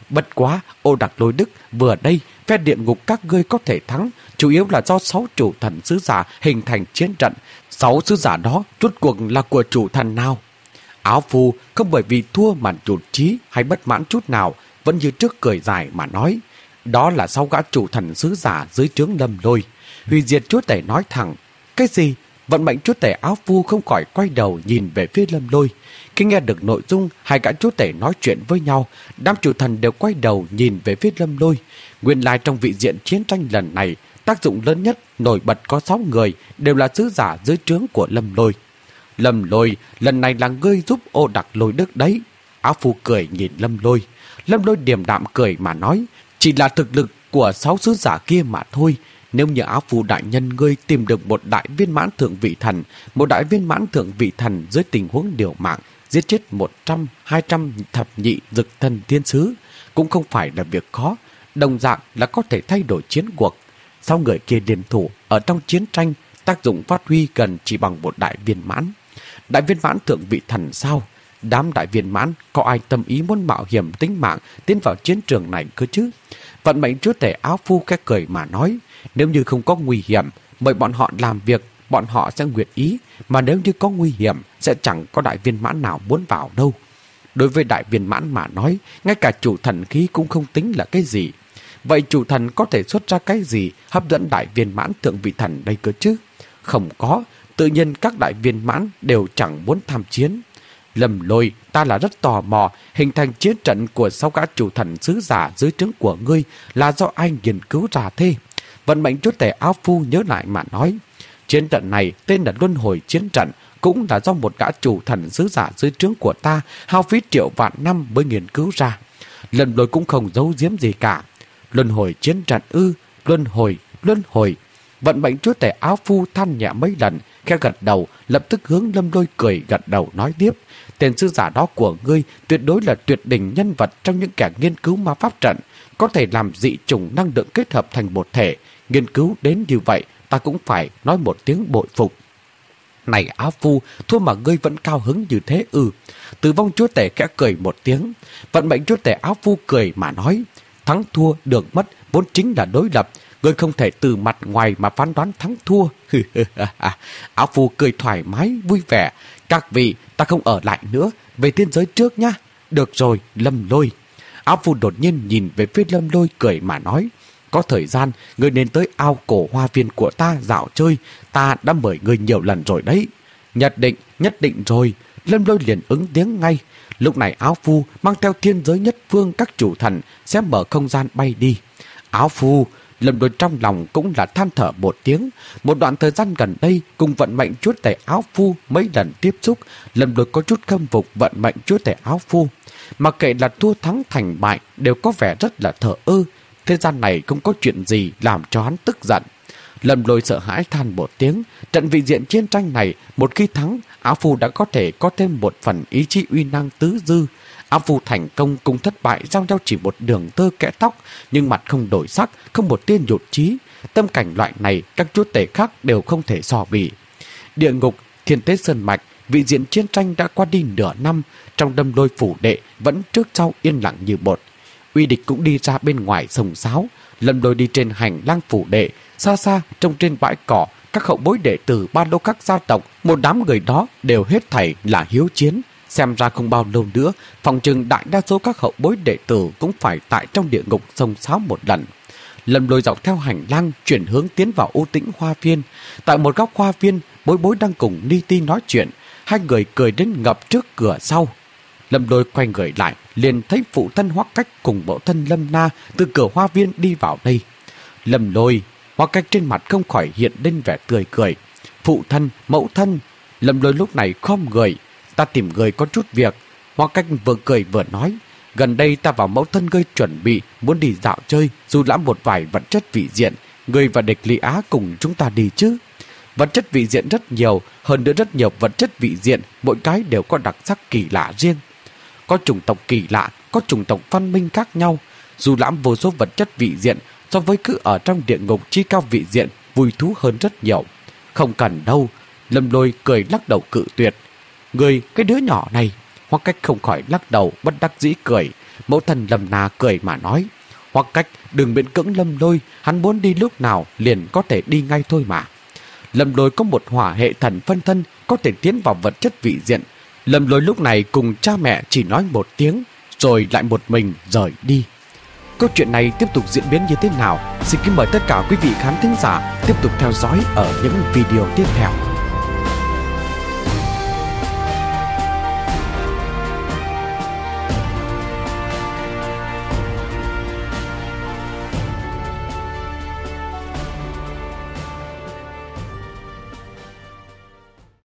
Bất quá, Ô Đặc Lôi Đức vừa đây, phe địa ngục các ngươi có thể thắng, chủ yếu là do sáu chủ thần sứ giả hình thành chiến trận. Sáu sứ giả đó rốt cuộc là của chủ thần nào? Áo Phu không bởi vì thua mà nhụt chí hay bất mãn chút nào, vẫn như trước cười dài mà nói. Đó là sáu gã chủ thần sứ giả dưới trướng Lâm Lôi. Hủy Diệt Chúa Tể nói thẳng, cái gì? Vận mệnh Chúa Tể Áo Phu không khỏi quay đầu nhìn về phía Lâm Lôi. Khi nghe được nội dung hai gã chúa tể nói chuyện với nhau, đám chủ thần đều quay đầu nhìn về phía Lâm Lôi. Nguyên lai trong vị diện chiến tranh lần này, tác dụng lớn nhất nổi bật có sáu người đều là sứ giả dưới trướng của Lâm Lôi. Lâm Lôi, lần này là ngươi giúp Ô Đặc Lôi Đức đấy. Áo Phu cười nhìn Lâm Lôi. Lâm Lôi điềm đạm cười mà nói, chỉ là thực lực của sáu sứ giả kia mà thôi. Nếu như Áo Phu đại nhân ngươi tìm được một đại viên mãn thượng vị thần, một đại viên mãn thượng vị thần dưới tình huống điều mạng, giết chết một trăm, hai trăm thập nhị dực thần thiên sứ, cũng không phải là việc khó, đồng dạng là có thể thay đổi chiến cuộc. Sau người kia liên thủ ở trong chiến tranh, tác dụng phát huy gần chỉ bằng một đại viên mãn. Đại viên mãn thượng vị thần sao? Đám đại viên mãn có ai tâm ý muốn mạo hiểm tính mạng tiến vào chiến trường này cơ chứ? Vận mệnh Chúa Tể Áo Phu cái cười mà nói, nếu như không có nguy hiểm, mời bọn họ làm việc, bọn họ sẽ nguyện ý, mà nếu như có nguy hiểm, sẽ chẳng có đại viên mãn nào muốn vào đâu. Đối với đại viên mãn mà nói, ngay cả chủ thần khí cũng không tính là cái gì. Vậy chủ thần có thể xuất ra cái gì hấp dẫn đại viên mãn thượng vị thần đây cơ chứ? Không có, tự nhiên các đại viên mãn đều chẳng muốn tham chiến. Lâm Lôi, ta là rất tò mò, hình thành chiến trận của sáu gã chủ thần sứ giả dưới trướng của ngươi là do ai nghiên cứu ra thế? Vận mệnh Chúa Tể Áo Phu nhớ lại mà nói, chiến trận này tên là Luân Hồi Chiến Trận, cũng là do một gã chủ thần sứ giả dưới trướng của ta hao phí triệu vạn năm mới nghiên cứu ra. Lần Lôi cũng không giấu giếm gì cả. Luân Hồi Chiến Trận ư? Luân hồi, luân hồi. Vận mệnh Chúa Tể Áo Phu than nhẹ mấy lần, khẽ gật đầu, lập tức hướng Lâm Lôi cười gật đầu nói tiếp, tên sứ giả đó của ngươi tuyệt đối là tuyệt đỉnh nhân vật trong những kẻ nghiên cứu ma pháp trận, có thể làm dị chủng năng lượng kết hợp thành một thể. Nghiên cứu đến như vậy, ta cũng phải nói một tiếng bội phục. Này Áo Phu, thua mà ngươi vẫn cao hứng như thế ư? Tử vong Chúa Tể khẽ cười một tiếng. Vận mệnh Chúa Tể Áo Phu cười mà nói, thắng thua được mất vốn chính là đối lập, ngươi không thể từ mặt ngoài mà phán đoán thắng thua. Áo Phu cười thoải mái vui vẻ, các vị, ta không ở lại nữa, về thiên giới trước nhá. Được rồi, Lâm Lôi. Áo Phu đột nhiên nhìn về phía Lâm Lôi cười mà nói, có thời gian, ngươi nên tới ao cổ hoa viên của ta dạo chơi, ta đã mời ngươi nhiều lần rồi đấy. Nhất định, nhất định rồi. Lâm Lôi liền ứng tiếng ngay. Lúc này Áo Phu mang theo thiên giới nhất phương các chủ thần sẽ mở không gian bay đi. Áo Phu, Lâm Lôi trong lòng cũng là than thở một tiếng. Một đoạn thời gian gần đây cùng vận mệnh Chúa Tể Áo Phu mấy lần tiếp xúc, Lâm Lôi có chút khâm phục vận mệnh Chúa Tể Áo Phu. Mặc kệ là thua thắng thành bại đều có vẻ rất là thờ ơ. Thế gian này không có chuyện gì làm cho hắn tức giận. Lâm Lôi sợ hãi than một tiếng. Trận vị diện chiến tranh này, một khi thắng, Áo Phu đã có thể có thêm một phần ý chí uy năng tứ dư. Áo Phu thành công cùng thất bại giao nhau chỉ một đường tơ kẽ tóc, nhưng mặt không đổi sắc, không một tia nhụt chí. Tâm cảnh loại này các chúa tể khác đều không thể so bì. Địa ngục, Thiên Tế Sơn Mạch, vị diện chiến tranh đã qua đi nửa năm, trong Lâm Lôi phủ đệ vẫn trước sau yên lặng như bột. Uy Địch cũng đi ra bên ngoài sông sáo. Lâm Lôi đi trên hành lang phủ đệ, xa xa trông trên bãi cỏ các hậu bối đệ tử ba lô các gia tộc, một đám người đó đều hết thảy là hiếu chiến. Xem ra không bao lâu nữa, phòng trừng đại đa số các hậu bối đệ tử cũng phải tại trong địa ngục sông sáo một lần. Lâm Lôi dọc theo hành lang chuyển hướng tiến vào u tĩnh hoa viên. Tại một góc hoa viên, bối bối đang cùng Ni Ti nói chuyện, hai người cười đến ngập trước cửa sau. Lâm Lôi quay người lại, liền thấy phụ thân Hoắc Cách cùng mẫu thân Lâm Na từ cửa hoa viên đi vào đây. Lâm Lôi, Hoắc Cách trên mặt không khỏi hiện lên vẻ tươi cười. Phụ thân, mẫu thân. Lâm Lôi lúc này khom người, ta tìm người có chút việc. Hoắc Cách vừa cười vừa nói, gần đây ta và mẫu thân ngươi chuẩn bị muốn đi dạo chơi, dù lãm một vài vật chất vị diện, ngươi và Địch Lý Á cùng chúng ta đi chứ. Vật chất vị diện rất nhiều, hơn nữa rất nhiều vật chất vị diện, mỗi cái đều có đặc sắc kỳ lạ riêng. Có chủng tộc kỳ lạ, có chủng tộc văn minh khác nhau. Dù lãm vô số vật chất vị diện, so với cứ ở trong địa ngục chi cao vị diện, vui thú hơn rất nhiều. Không cần đâu. Lâm Lôi cười lắc đầu cự tuyệt. Người, cái đứa nhỏ này. Hoắc Cách không khỏi lắc đầu bất đắc dĩ cười. Mẫu thân Lâm Na cười mà nói, hoặc cách đừng miễn cưỡng Lâm Lôi, hắn muốn đi lúc nào liền có thể đi ngay thôi mà. Lâm Lôi có một hỏa hệ thần phân thân có thể tiến vào vật chất vị diện. Lâm Lôi lúc này cùng cha mẹ chỉ nói một tiếng rồi lại một mình rời đi. Câu chuyện này tiếp tục diễn biến như thế nào? Xin kính mời tất cả quý vị khán thính giả tiếp tục theo dõi ở những video tiếp theo.